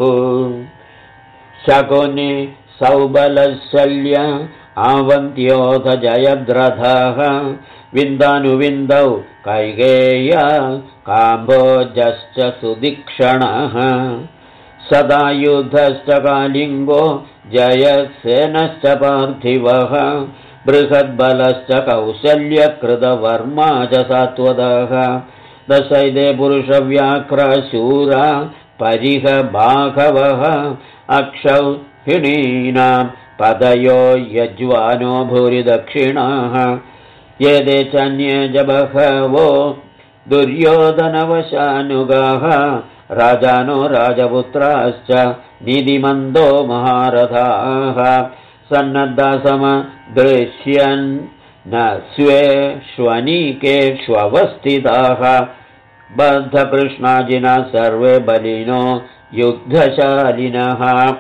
शकुनि सौबलशल्य आवन्त्योऽथ जयद्रथः विन्दानुविन्दौ कैकेय काम्भोजश्च सुदीक्षणः सदायुधश्च कालिङ्गो जयसेनश्च पार्थिवः बृहद्बलश्च कौशल्यकृतवर्मा च सात्वतः दशैते पुरुषव्याघ्रशूरा परिहबाघवः अक्षौहिणीनां पदयो यज्वानो भूरिदक्षिणाः एते चान्ये च बहवो दुर्योधनवशानुगाः राजानो राजपुत्राश्च निधिमन्दो महारथाः सन्नद्धा समदृश्यन् न स्वेष्वनीकेष्वस्थिताः बद्धकृष्णाजिना सर्वे बलिनो युद्धशालिनः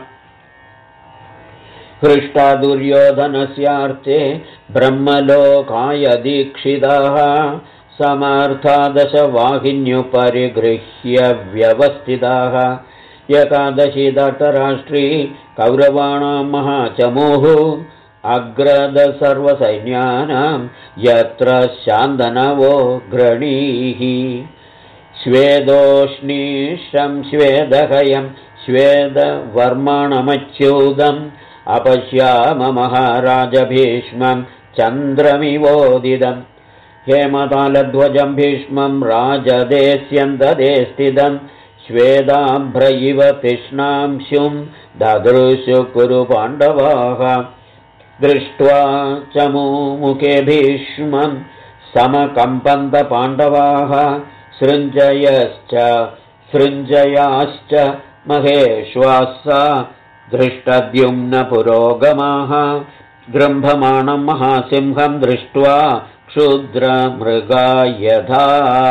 हृष्टा दुर्योधनस्यार्थे ब्रह्मलोकाय दीक्षिताः समर्था दशवाहिन्युपरिगृह्य व्यवस्थिताः एकादशी धर्तराष्ट्री कौरवाणां महाचमूः अग्रद सर्वसैन्यानां यत्र शान्तनवो ग्रणीः स्वेदोष्णीशं स्वेदहयं स्वेदवर्मणमच्युतम् अपश्याम महाराज भीष्मं चन्द्रमिवोदितम् हेमतालध्वजं भीष्मं राजदेस्यन्ददे स्थितं श्वेदाभ्र इव तिष्णांशुं ददृशु कुरु पाण्डवाः दृष्ट्वा च मुमुखे भीष्मं समकम्पन्तपाण्डवाः सृञ्जयाश्च महेश्वासा दृष्टद्युम्न पुरोगमाः गृम्भमाणं महासिंहं दृष्ट्वा क्षुद्रमृगा यथा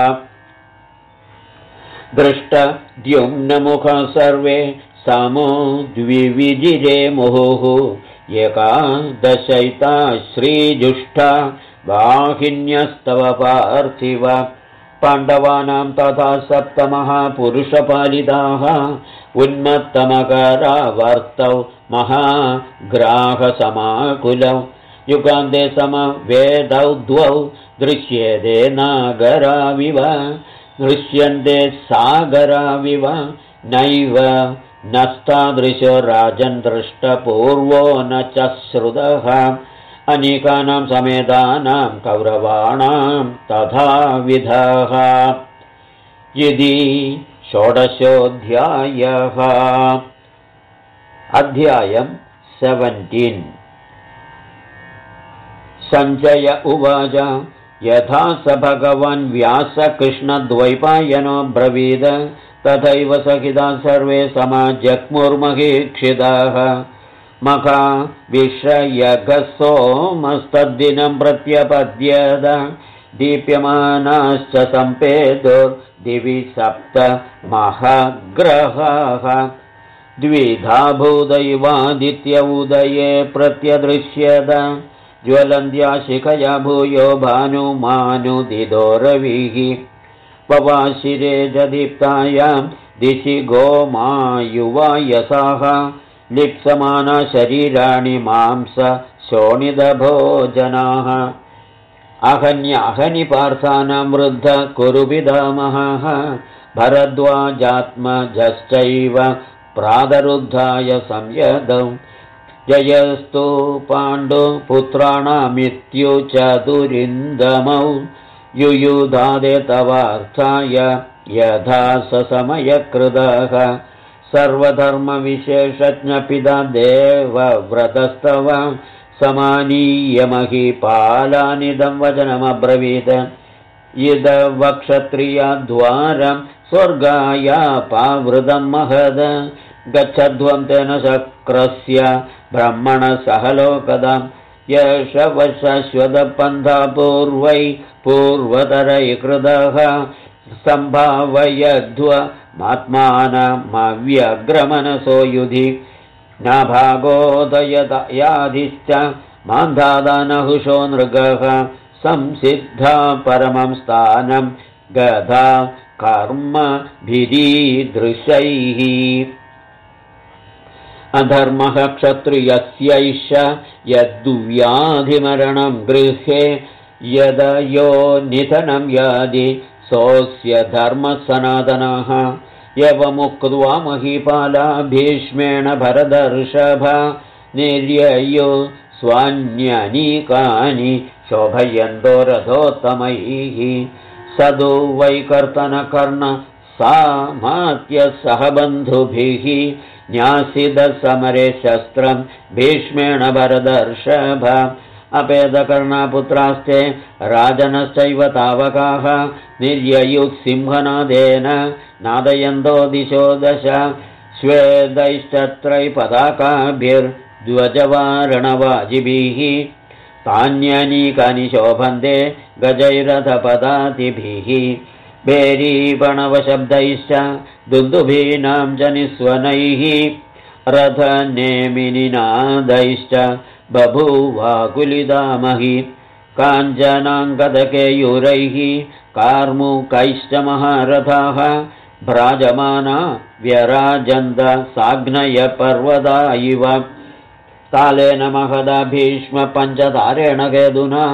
दृष्टद्युम्नमुखा सर्वे समोद्विविजिरे मुहुः एकादशैता श्रीजुष्टा वाहिन्यस्तव पार्थिव पाण्डवानां तथा सप्तमहापुरुषपालिताः उन्मत्तमकरावर्तौ महाग्राहसमाकुलौ युगान्ते समवेदौ द्वौ दृश्येते नागराविव दृश्यन्ते सागराविव नैव नस्तादृशो राजन् दृष्टपूर्वो न च श्रुतः अनेकानां समेतानां कौरवाणां तथाविधः यदि षोडशोऽध्यायः अध्यायं 17 सञ्जय उवाच यथा स भगवान् व्यासकृष्णद्वैपायनो ब्रवीद तथैव सहिता सर्वे समाजग्मुर्महीक्षिताः मखा विषयगसोमस्तद्दिनं प्रत्यपद्यत दीप्यमानाश्च सम्पेदुर्दिवि सप्त महग्रहाः द्विधा भूदैवादित्य उदये प्रत्यदृश्यत ज्वलन्त्या शिखया भूयो भानुमानुदिदो रविः पवाशिरे च दीप्तायां दिशि गोमायुवायसाः लिप्समाना शरीराणि मांस शोणितभोजनाः अहन्याहनि पार्थानां वृद्ध कुरु पितामहः भरद्वाजात्मजश्चैव प्रातरुद्धाय संयदौ जयस्तु पाण्डुपुत्राणामित्युचतुरिन्दमौ युयुधादे तवार्थाय यथा समयकृतः सर्वधर्मविशेषज्ञपिता देवव्रतस्तव समानीय महीपालानिदं वचनमब्रवीत् इदवक्षत्रियद्वारं स्वर्गायापावृतं महद गच्छध्वं तेन शक्रस्य ब्रह्मणसह लोकदम् यशवशश्वतपन्था पूर्वतरैकृतः सम्भावयध्वमात्मानमव्यग्रमनसो युधि न भागोदययाधिश्च मान्धादानहुषो नृगः संसिद्धा परमं स्थानं गधा कर्मभिरीदृशैः अधर्मः क्षत्रियस्यैष यद्व्याधिमरणं गृहे यदयो निधनं यादि सोऽस्य धर्मः सनातनः एवमुक्त्वा महीपाला भीष्मेण भरतर्षभ निर्ययो स्वान्यनीकानि शोभयन्तो रथोत्तमैः सदु वैकर्तनकर्ण सामात्य सह बन्धुभिः न्यासिदसमरे शस्त्रं भीष्मेण भरतर्षभ अपेदकर्णपुत्रास्ते राजनश्चैव तावकाः निर्ययुः सिंहनादेन नादयन्तो दिशो दश श्वेदैश्चत्रैपताकाभिर्ध्वजवारणवाजिभिः तान्यनीकानि शोभन्ते गजैरथपदातिभिः भेरीपणवशब्दैश्च दुन्दुभीनां च निस्वनैः रथनेमिनिनादैश्च बभूवाकुलिदामहि काञ्चनाङ्गदकेयूरैः कार्मुकैश्च महारथाः भ्राजमाना व्यराजन्त साग्नयपर्वता इव कालेन महदा भीष्म पञ्चतारेण केतुना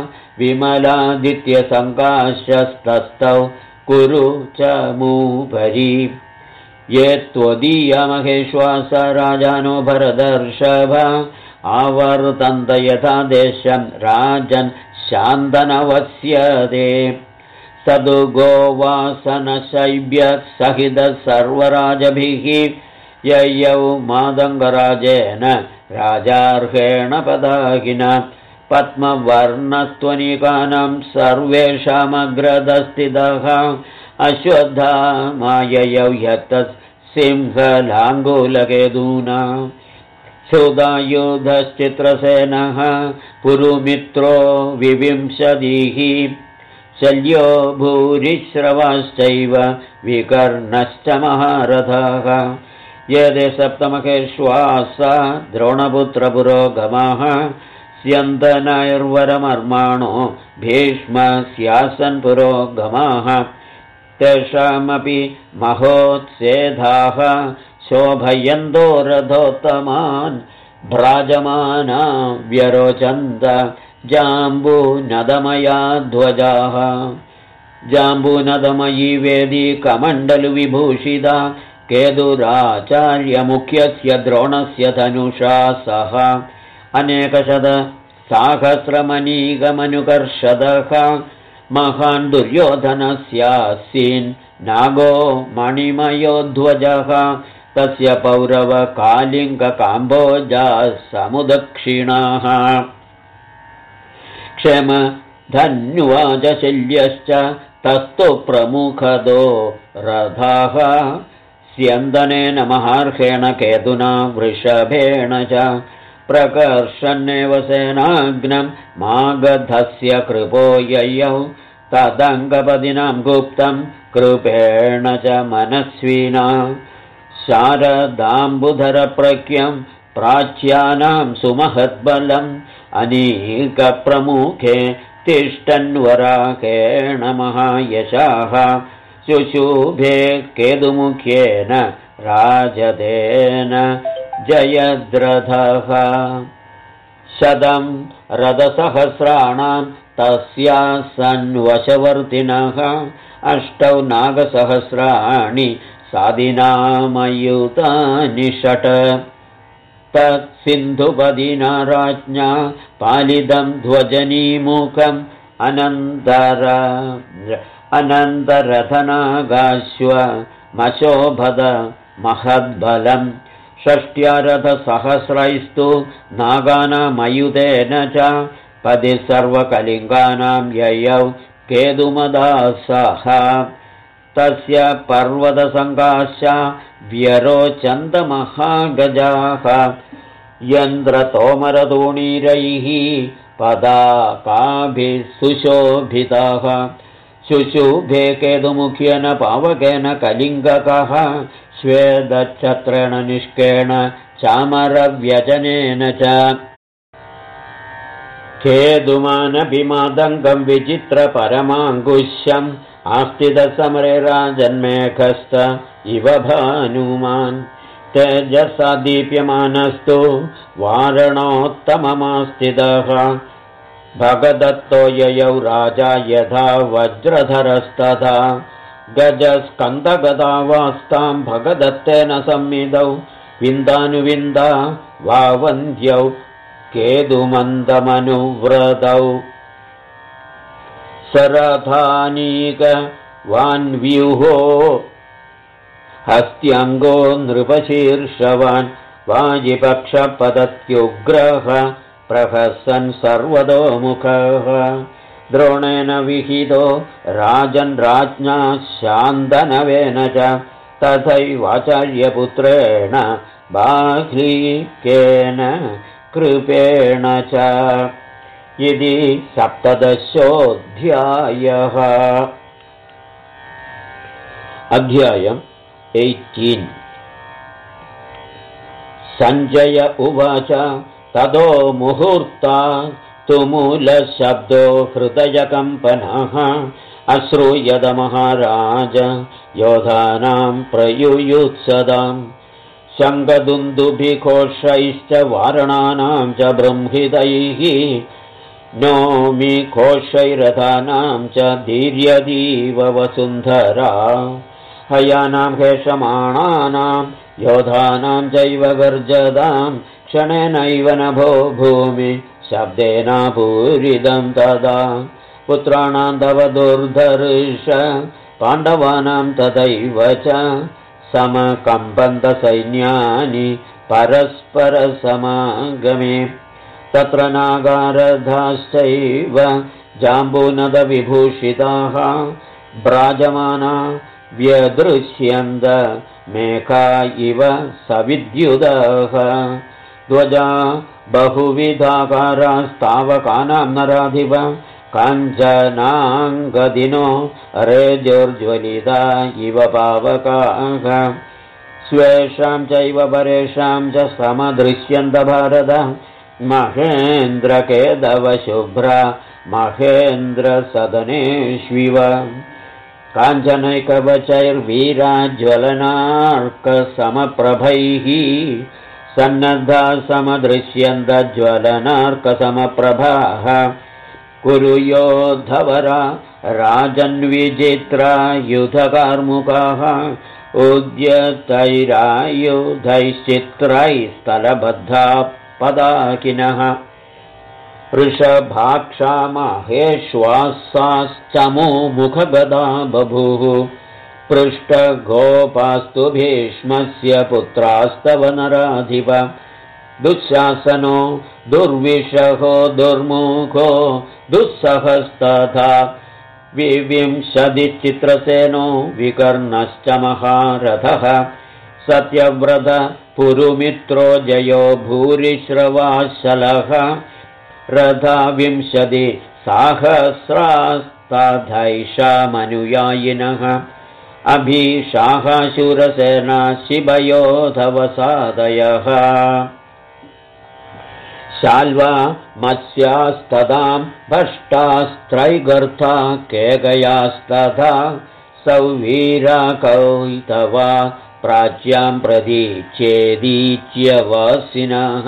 विमलादित्यसङ्काशस्तस्थौ कुरु च मूपरि ये त्वदीयमहेश्वास राजानो भरतर्षभ आवर्तन्त यथा देशं राजन् शान्तनवस्यते सदु गोवासनशैब्यः सहितः सर्वराजभिः ययौ मादङ्गराजेन राजार्हेण पदाकिना पद्मवर्णस्त्वनिकानां सर्वेषामग्रदस्थितः अश्वत्थामाययौ ह्यक्तः सिंहलाङ्गूलकेतूना सुधायुधश्चित्रसेनः पुरुमित्रो विविंशतिः शल्यो भूरिश्रवाश्चैव विकर्णश्च महारथाः यदे सप्तमकेश्वासा द्रोणपुत्रपुरोगमाः स्यन्दनैर्वरमर्माणो भीष्मस्यासन् पुरोगमाः तेषामपि महोत्सेधाः शोभयन्तो रथोत्तमान् भ्राजमाना व्यरोचन्त जाम्बूनदमया ध्वजाः जाम्बूनदमयी वेदी कमण्डलुविभूषिता केतुराचार्यमुख्यस्य द्रोणस्य धनुषा सह अनेकशतसाहस्रमनीकमनुकर्षदः महान् दुर्योधनस्यासीन् नागो मणिमयोध्वजः तस्य पौरवकालिङ्गकाम्बोजाः समुदक्षिणाः क्षेमधन्वाजशल्यश्च तस्तु प्रमुखदो रथाः स्यन्दनेन महार्हेण केतुना वृषभेण च प्रकर्षन्नेव सेनाग्नं मागधस्य कृपो ययौ तदङ्गपदिनां गुप्तं कृपेण च मनस्विना शारदाम्बुधरप्रज्ञं प्राच्यानां सुमहद्बलम् अनीकप्रमुखे तिष्ठन्वराकेण महायशाः शुशुभे केतुमुख्येन राजतेन जयद्रथः 100 रथसहस्राणां तस्यासन्वशवर्तिनः 8 नागसहस्राणि सादिनामयुतानि 6 तत्सिन्धुपदिना राज्ञा पालितं ध्वजनीमुखम् अनन्तरथनागाश्वमशोभद महद्बलम् 6 रथसहस्रैस्तु नागानामयुतेन च पदि सर्वकलिङ्गानां ययौ केतुमदासः तस्य पर्वतसङ्गाश्च व्यरोचन्तमहागजाः यन्द्रतोमरतूणीरैः पदाकाभिः सुशोभिताः शुशुभे केतुमुख्येन पावकेन कलिङ्गकः श्वेतच्छत्रेण निष्केण चामरव्यजनेन च केतुमानभिमादङ्गं विचित्रपरमाङ्गुष्यम् आस्थितसमरे राजन्मेघस्त इव भानुमान् तेजसा दीप्यमानस्तु वारणोत्तममास्थितः भगदत्तो ययौ राजा यथा वज्रधरस्तथा गजस्कन्दगदावास्तां भगदत्तेन संविदौ विन्दानुविन्दा वावन्ध्यौ केतुमन्दमनुव्रतौ सरथानीकवान्व्यूहो हस्त्यङ्गो नृपशीर्षवान् वाजिपक्षपदत्युग्रः प्रहसन् सर्वतोमुखः द्रोणेन विहितो राजन् राज्ञा शान्तनवेन च तथैवाचार्यपुत्रेण बाह्लीकेन कृपेण च इति 17ोऽध्यायः। अध्यायम् 18। सञ्जय उवाच ततो मुहूर्ता तुमूलशब्दो हृदयकम्पनः अश्रूयद महाराज योधानां प्रयुयुत्सदाम् शङ्खदुन्दुभिघोषैश्च वारणानां च बृंहितैः नोमि घोषैरथानां च धीर्यदीव वसुन्धरा हयानां हेषमाणानां योधानां चैव गर्जदां क्षणेनैव नभो भूमि शब्देनापूरितं तदा पुत्राणां तव दुर्धर्ष पाण्डवानां तथैव च समकम्पन्तसैन्यानि परस्परसमागमे तत्र नागारधाश्चैव जाम्बूनदविभूषिताः भ्राजमाना व्यदृश्यन्त मेघा इव सविद्युदः ध्वजा बहुविधाकारास्तावकानां नराधिप काञ्चनाङ्गदिनो रेजोर्ज्वलिता इव पावकाः स्वेषां चैव परेषां च समदृश्यन्त भारत महेन्द्रकेदवशुभ्रा महेन्द्रसदनेष्विव काञ्चनैकवचैर्वीराज्वलनार्कसमप्रभैः सन्नद्धा समदृश्यन्त ज्वलनार्कसमप्रभाः कुरु योद्धवरा राजन्विचित्रा युधकार्मुकाः उद्यतैरायुधैश्चित्रैस्तलबद्धा पदाकिनः वृषभाक्षा माहेश्वासाश्चमो मुखगदा बभूः पृष्ठगोपास्तु भीष्मस्य पुत्रास्तव नराधिप दुःशासनो दुर्विषहो दुर्मुखो दुःसहस्तथा विंशतिचित्रसेनो विकर्णश्च महारथः सत्यव्रत पुरुमित्रो जयो भूरिश्रवाशलः रथा 20,000 अभीशाः शूरसेना शिवयोधवसादयः शाल्वा मत्स्यास्तदां भष्टास्त्रैगर्था केकयास्तथा सौवीराकौतवा प्राच्यां प्रदीच्येदीच्यवासिनः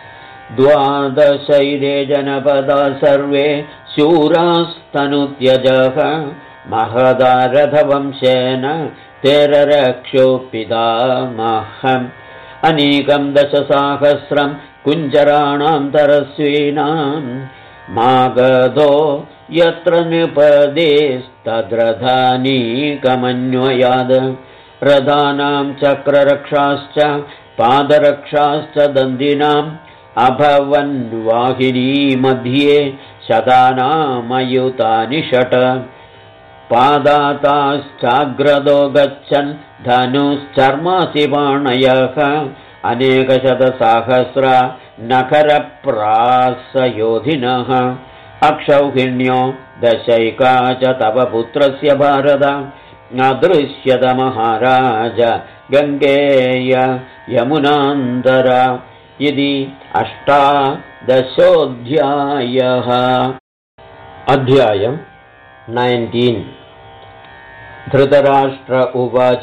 12 जनपदा सर्वे शूरास्तनुत्यजः महदारथवंशेन तेररक्षोपितामहम् अनेकं 10,000 कुञ्जराणां तरस्वीनां मागधो यत्र नृपदेस्तद्रथानीकमन्वयाद रथानां चक्ररक्षाश्च पादरक्षाश्च दन्दिनाम् अभवन्वाहिनी मध्ये शतानामयुतानि 6 पादाताश्चाग्रदो गच्छन् धनुश्चर्मासि पाणयः अनेकशतसहस्रा नखरप्रासयोधिनः अक्षौहिण्यो 10 च तव पुत्रस्य भारत अदृश्यत महाराज गङ्गेय यमुनान्तरा इति 18 अध्यायम् 19 धृतराष्ट्र उवाच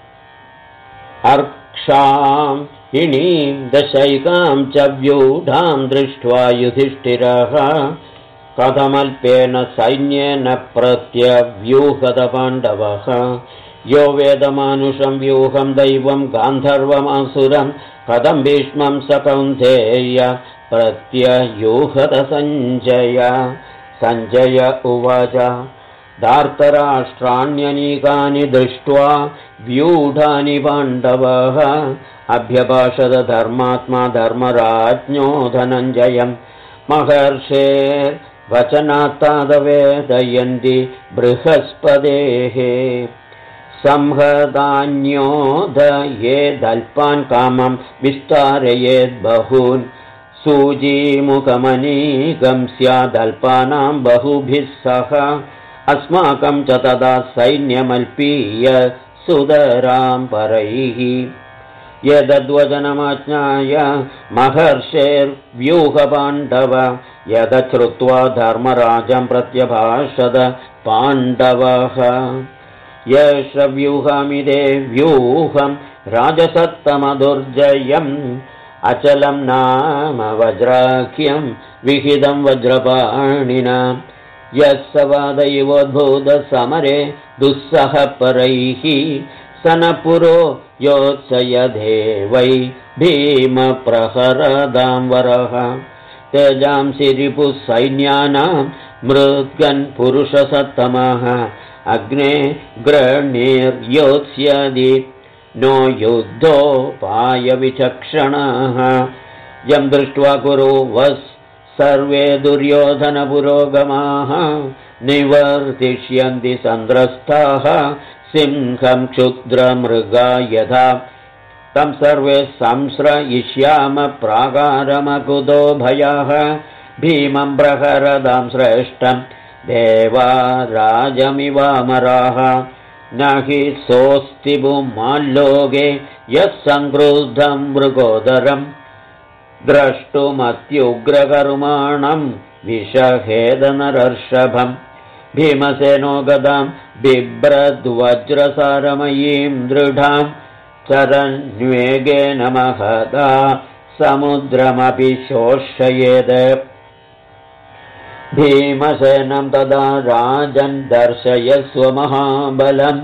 अर्क्षां हिणीं 10 च व्यूढां दृष्ट्वा युधिष्ठिरः कथमल्पेन सैन्येन प्रत्यव्यूहत पाण्डवः यो वेदमानुषं व्यूहं दैवं गान्धर्वमासुरं कथं भीष्मं स कौन्तेय प्रत्ययूहत सञ्जय उवाच धार्तराष्ट्राण्यनीकानि दृष्ट्वा व्यूढानि पाण्डवः अभ्यभाषत धर्मात्मा धर्मराज्ञो धनञ्जयम् महर्षेर्वचनात्तादवेदयन्ति बृहस्पतेः संहदान्योदयेदल्पान् कामं विस्तारयेद्बहून् सूचीमुखमनीकं स्यादल्पानां बहुभिः सह अस्माकं च तदा सैन्यमल्पीय सुदरां परैः यदद्वचनमाज्ञाय महर्षेर्व्यूहपाण्डव यदश्रुत्वा धर्मराजं प्रत्यभाषत पाण्डवः यश व्यूहमिदे व्यूहं राजसत्तमदुर्जयम् अचलं नाम वज्राख्यं विहितं वज्रपाणिना यस्सवादयोद्भूतसमरे दुस्सह परैः सनपुरो योत्सयधे वै भीमप्रहरदां वरः तेजांसि रिपुः सैन्यानां मृद्गन् पुरुषसत्तमः अग्ने ग्रणीर्योत्स्यदि नो युद्धोपायविचक्षणाः यं दृष्ट्वा कुरुवस् सर्वे दुर्योधनपुरोगमाः निवर्तिष्यन्ति सन्द्रस्ताः सिंहं क्षुद्रमृगा यथा तं सर्वे संश्रयिष्याम प्राकारमकुतो भयः भीमं प्रहरदां श्रेष्ठं देवा राजमिवामराः न हि सोऽस्ति भूमाल्लोके यः संक्रुद्धं मृगोदरम् द्रष्टुमत्युग्रकर्माणं विषहेदनरर्षभम् भीमसेनो गदां बिभ्रद्वज्रसारमयीं दृढां चरन्वेगेन महदा समुद्रमपि शोषयेत् भीमसेनं तदा राजन् दर्शयस्व महाबलम्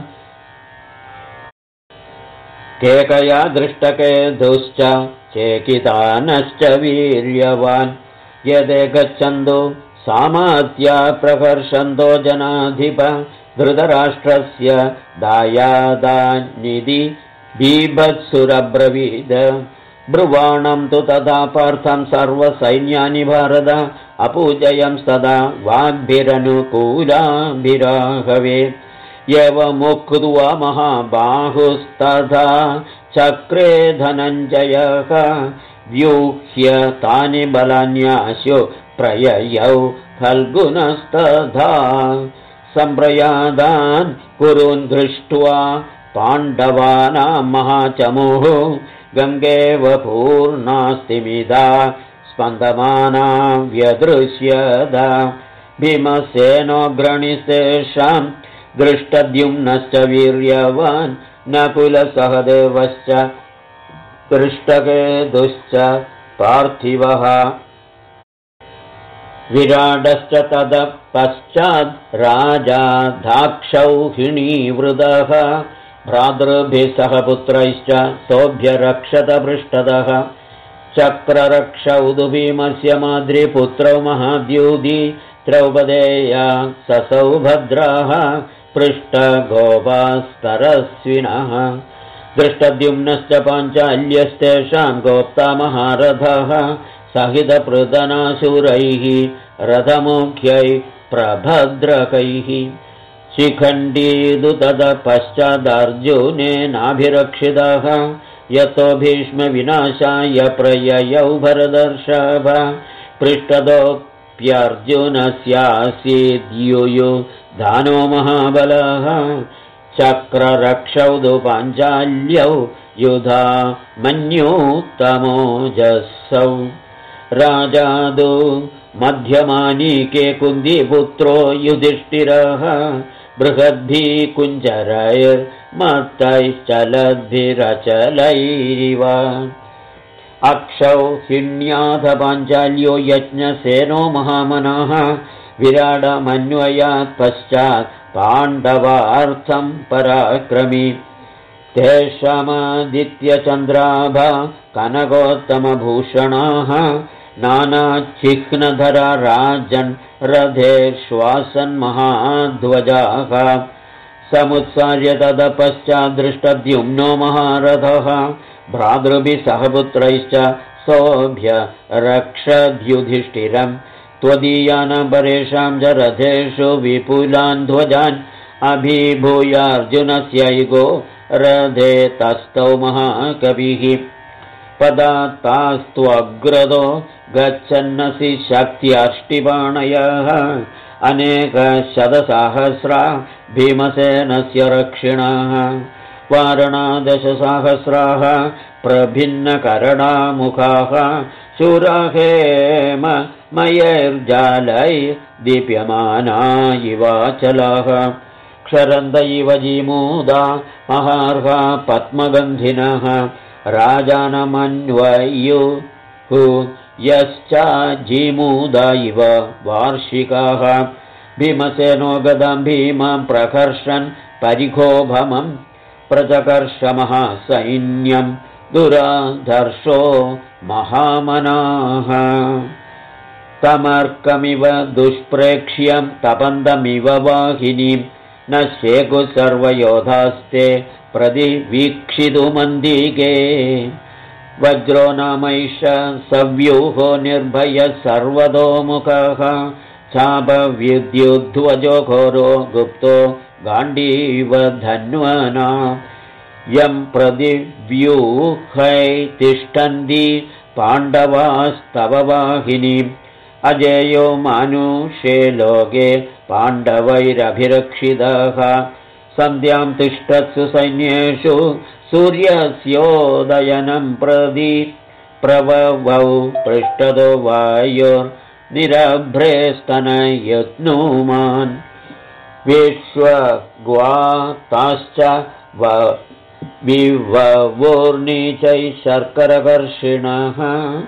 केकया दृष्टकेतुश्च चेकितानश्च वीर्यवान् यदे गच्छन्तो सामात्या प्रकर्षन्तो जनाधिप धृतराष्ट्रस्य दायादानिधि बीभत्सुरब्रवीद ब्रुवाणं तु तदा पार्थं सर्वसैन्यानि भारत अपूजयंस्तदा वाग्भिरनुकूलाभिराहवे एवमुक्त्वा महाबाहुस्तथा चक्रे धनञ्जयः व्यूह्य तानि बलान्याशु प्रययौ फल्गुनस्तथा सम्प्रयादान् कुरून् दृष्ट्वा पाण्डवानां महाचमुः गङ्गेव पूर्णास्तिमिदा स्पन्दमाना व्यदृश्यदा भीमसेनोऽग्रणिस्तेषां दृष्टद्युम्नश्च वीर्यवान् नकुलसहदेवश्च दृष्टकेतुश्च पार्थिवः विराडश्च ततः पश्चाद् राजा दाक्षौहिणीवृतः भ्रातृभिः सह पुत्रैश्च सोऽभ्यरक्षत पृष्ठतः चक्ररक्षौ भीमस्य माद्रिपुत्रौ महाद्यूधी द्रौपदेया ससौभद्राः पृष्ठगोपास्तरस्विनः दृष्टद्युम्नश्च पाञ्चाल्यस्तेषां गोप्ता महारथः सहितपृतनासुरैः रथमुख्यै प्रभद्रकैः शिखण्डीदु ततः पश्चादर्जुनेनाभिरक्षितः यतो भीष्मविनाशाय प्रययौ भरतर्षभ पृष्ठतोऽप्यर्जुनस्यासीद्युयुधानो महाबलः चक्ररक्षौ दु पाञ्चाल्यौ युधा मन्योत्तमोजसौ राजादु मध्यमानीके कुन्तीपुत्रो युधिष्ठिरः बृहद्भिः कुञ्जरैर्मत्तैश्चलद्भिरचलैरिव अक्षौहिण्याथ पाञ्चाल्यो यज्ञसेनो महामनः विराडमन्वयात् पश्चात् पाण्डवार्थं पराक्रमी तेषामादित्यचन्द्राभा कनकोत्तमभूषणाः नानाचिह्नधरा राजन् रथेर्श्वासन् महाध्वजाः समुत्सार्य ततः पश्चादृष्टद्युम्नो महारथः भ्रातृभिः सह पुत्रैश्च सोऽभ्य रक्षद्युधिष्ठिरम् त्वदीयानां परेषां च रथेषु विपुलान् ध्वजान् अभिभूयार्जुनस्यैको रथे तस्थौ महाकविः पदात्तास्त्वग्रतो गच्छन्नसि शक्त्यष्टिबाणयः अनेकशतसहस्रा भीमसेनस्य रक्षिणः वारणादशसहस्राः प्रभिन्नकरणामुखाः शूराहेम मयैर्जालै दीप्यमाना इवाचलाः क्षरन्त इव जीमूदा महार्हा पद्मगन्धिनः राजानमन्वयुः यश्च जीमूदा इव वार्षिकाः भीमसेनो गदां भीमां प्रकर्षन् परिघोभमं प्रचकर्षमः सैन्यं दुराधर्षो महामनाः तमर्कमिव दुष्प्रेक्ष्यं तपन्तमिव वाहिनीं न शेकुः सर्वयोधास्ते प्रतिवीक्षितुमन्दिके वज्रो नामैष सव्यूहो निर्भयः सर्वतोमुखः चापविद्युध्वजो घोरो गुप्तो गाण्डीवधन्वना यं प्रतिव्यूहै तिष्ठन्ति पाण्डवास्तव वाहिनीम् अजेयो मानुषे लोके पाण्डवैरभिरक्षितः सन्ध्यां तिष्ठत्सु सैन्येषु सूर्यस्योदयनं प्रति प्रववौ पृष्ठतो वायोर्निरभ्रेस्तनयत्नुमान् विश्वग्वाताश्च विववोर्नीचैः शर्करकर्षिणः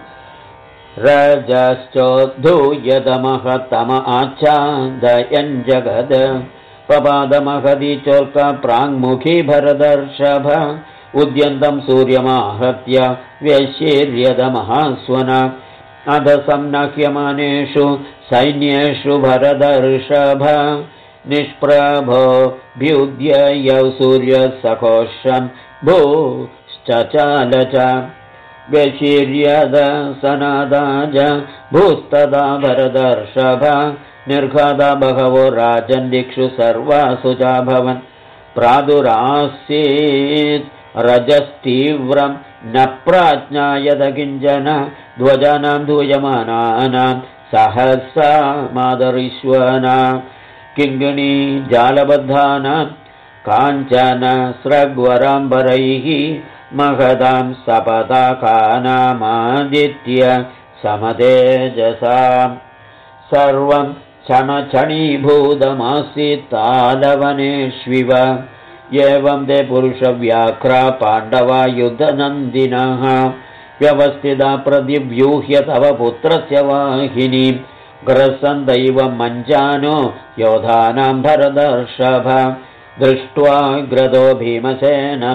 रजश्चोद्धूयतमः तम आच्छादयन् जगद पपादमहति चोल्क प्राङ्मुखी भरदर्षभ उद्यन्तं सूर्यमाहत्य व्यशीर्यदमः स्वना अध संनह्यमानेषु सैन्येषु भरदर्षभ निष्प्रभो भ्युद्ययौ सूर्यसकोशं भूश्चचाल च व्यशीर्यद सनादाज भूस्तदा भरदर्षभ निर्घादा बहवो राजन् दिक्षु सर्वासु चाभवन् प्रादुरासीत् रजस्तीव्रं न प्राज्ञायत किञ्चन ध्वजानां धूयमानानां सहसा मादरीश्वना किङ्गिणी जालबद्धानां काञ्चन स्रग्वराम्बरैः महदां सपताकानामादित्य समतेजसां सर्वं क्षणक्षणीभूतमासीत् तालवनेष्विव एवं ते पुरुषव्याघ्रा पाण्डवा युद्धनन्दिनः व्यवस्थिता प्रतिव्यूह्य तव पुत्रस्य वाहिनीं ग्रसन्दैव मञ्चानो योधानां भरदर्षभ दृष्ट्वा ग्रदो भीमसेनं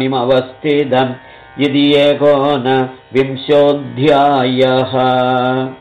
गदापाणिमवस्थितम् इति 19विंशोऽध्यायः।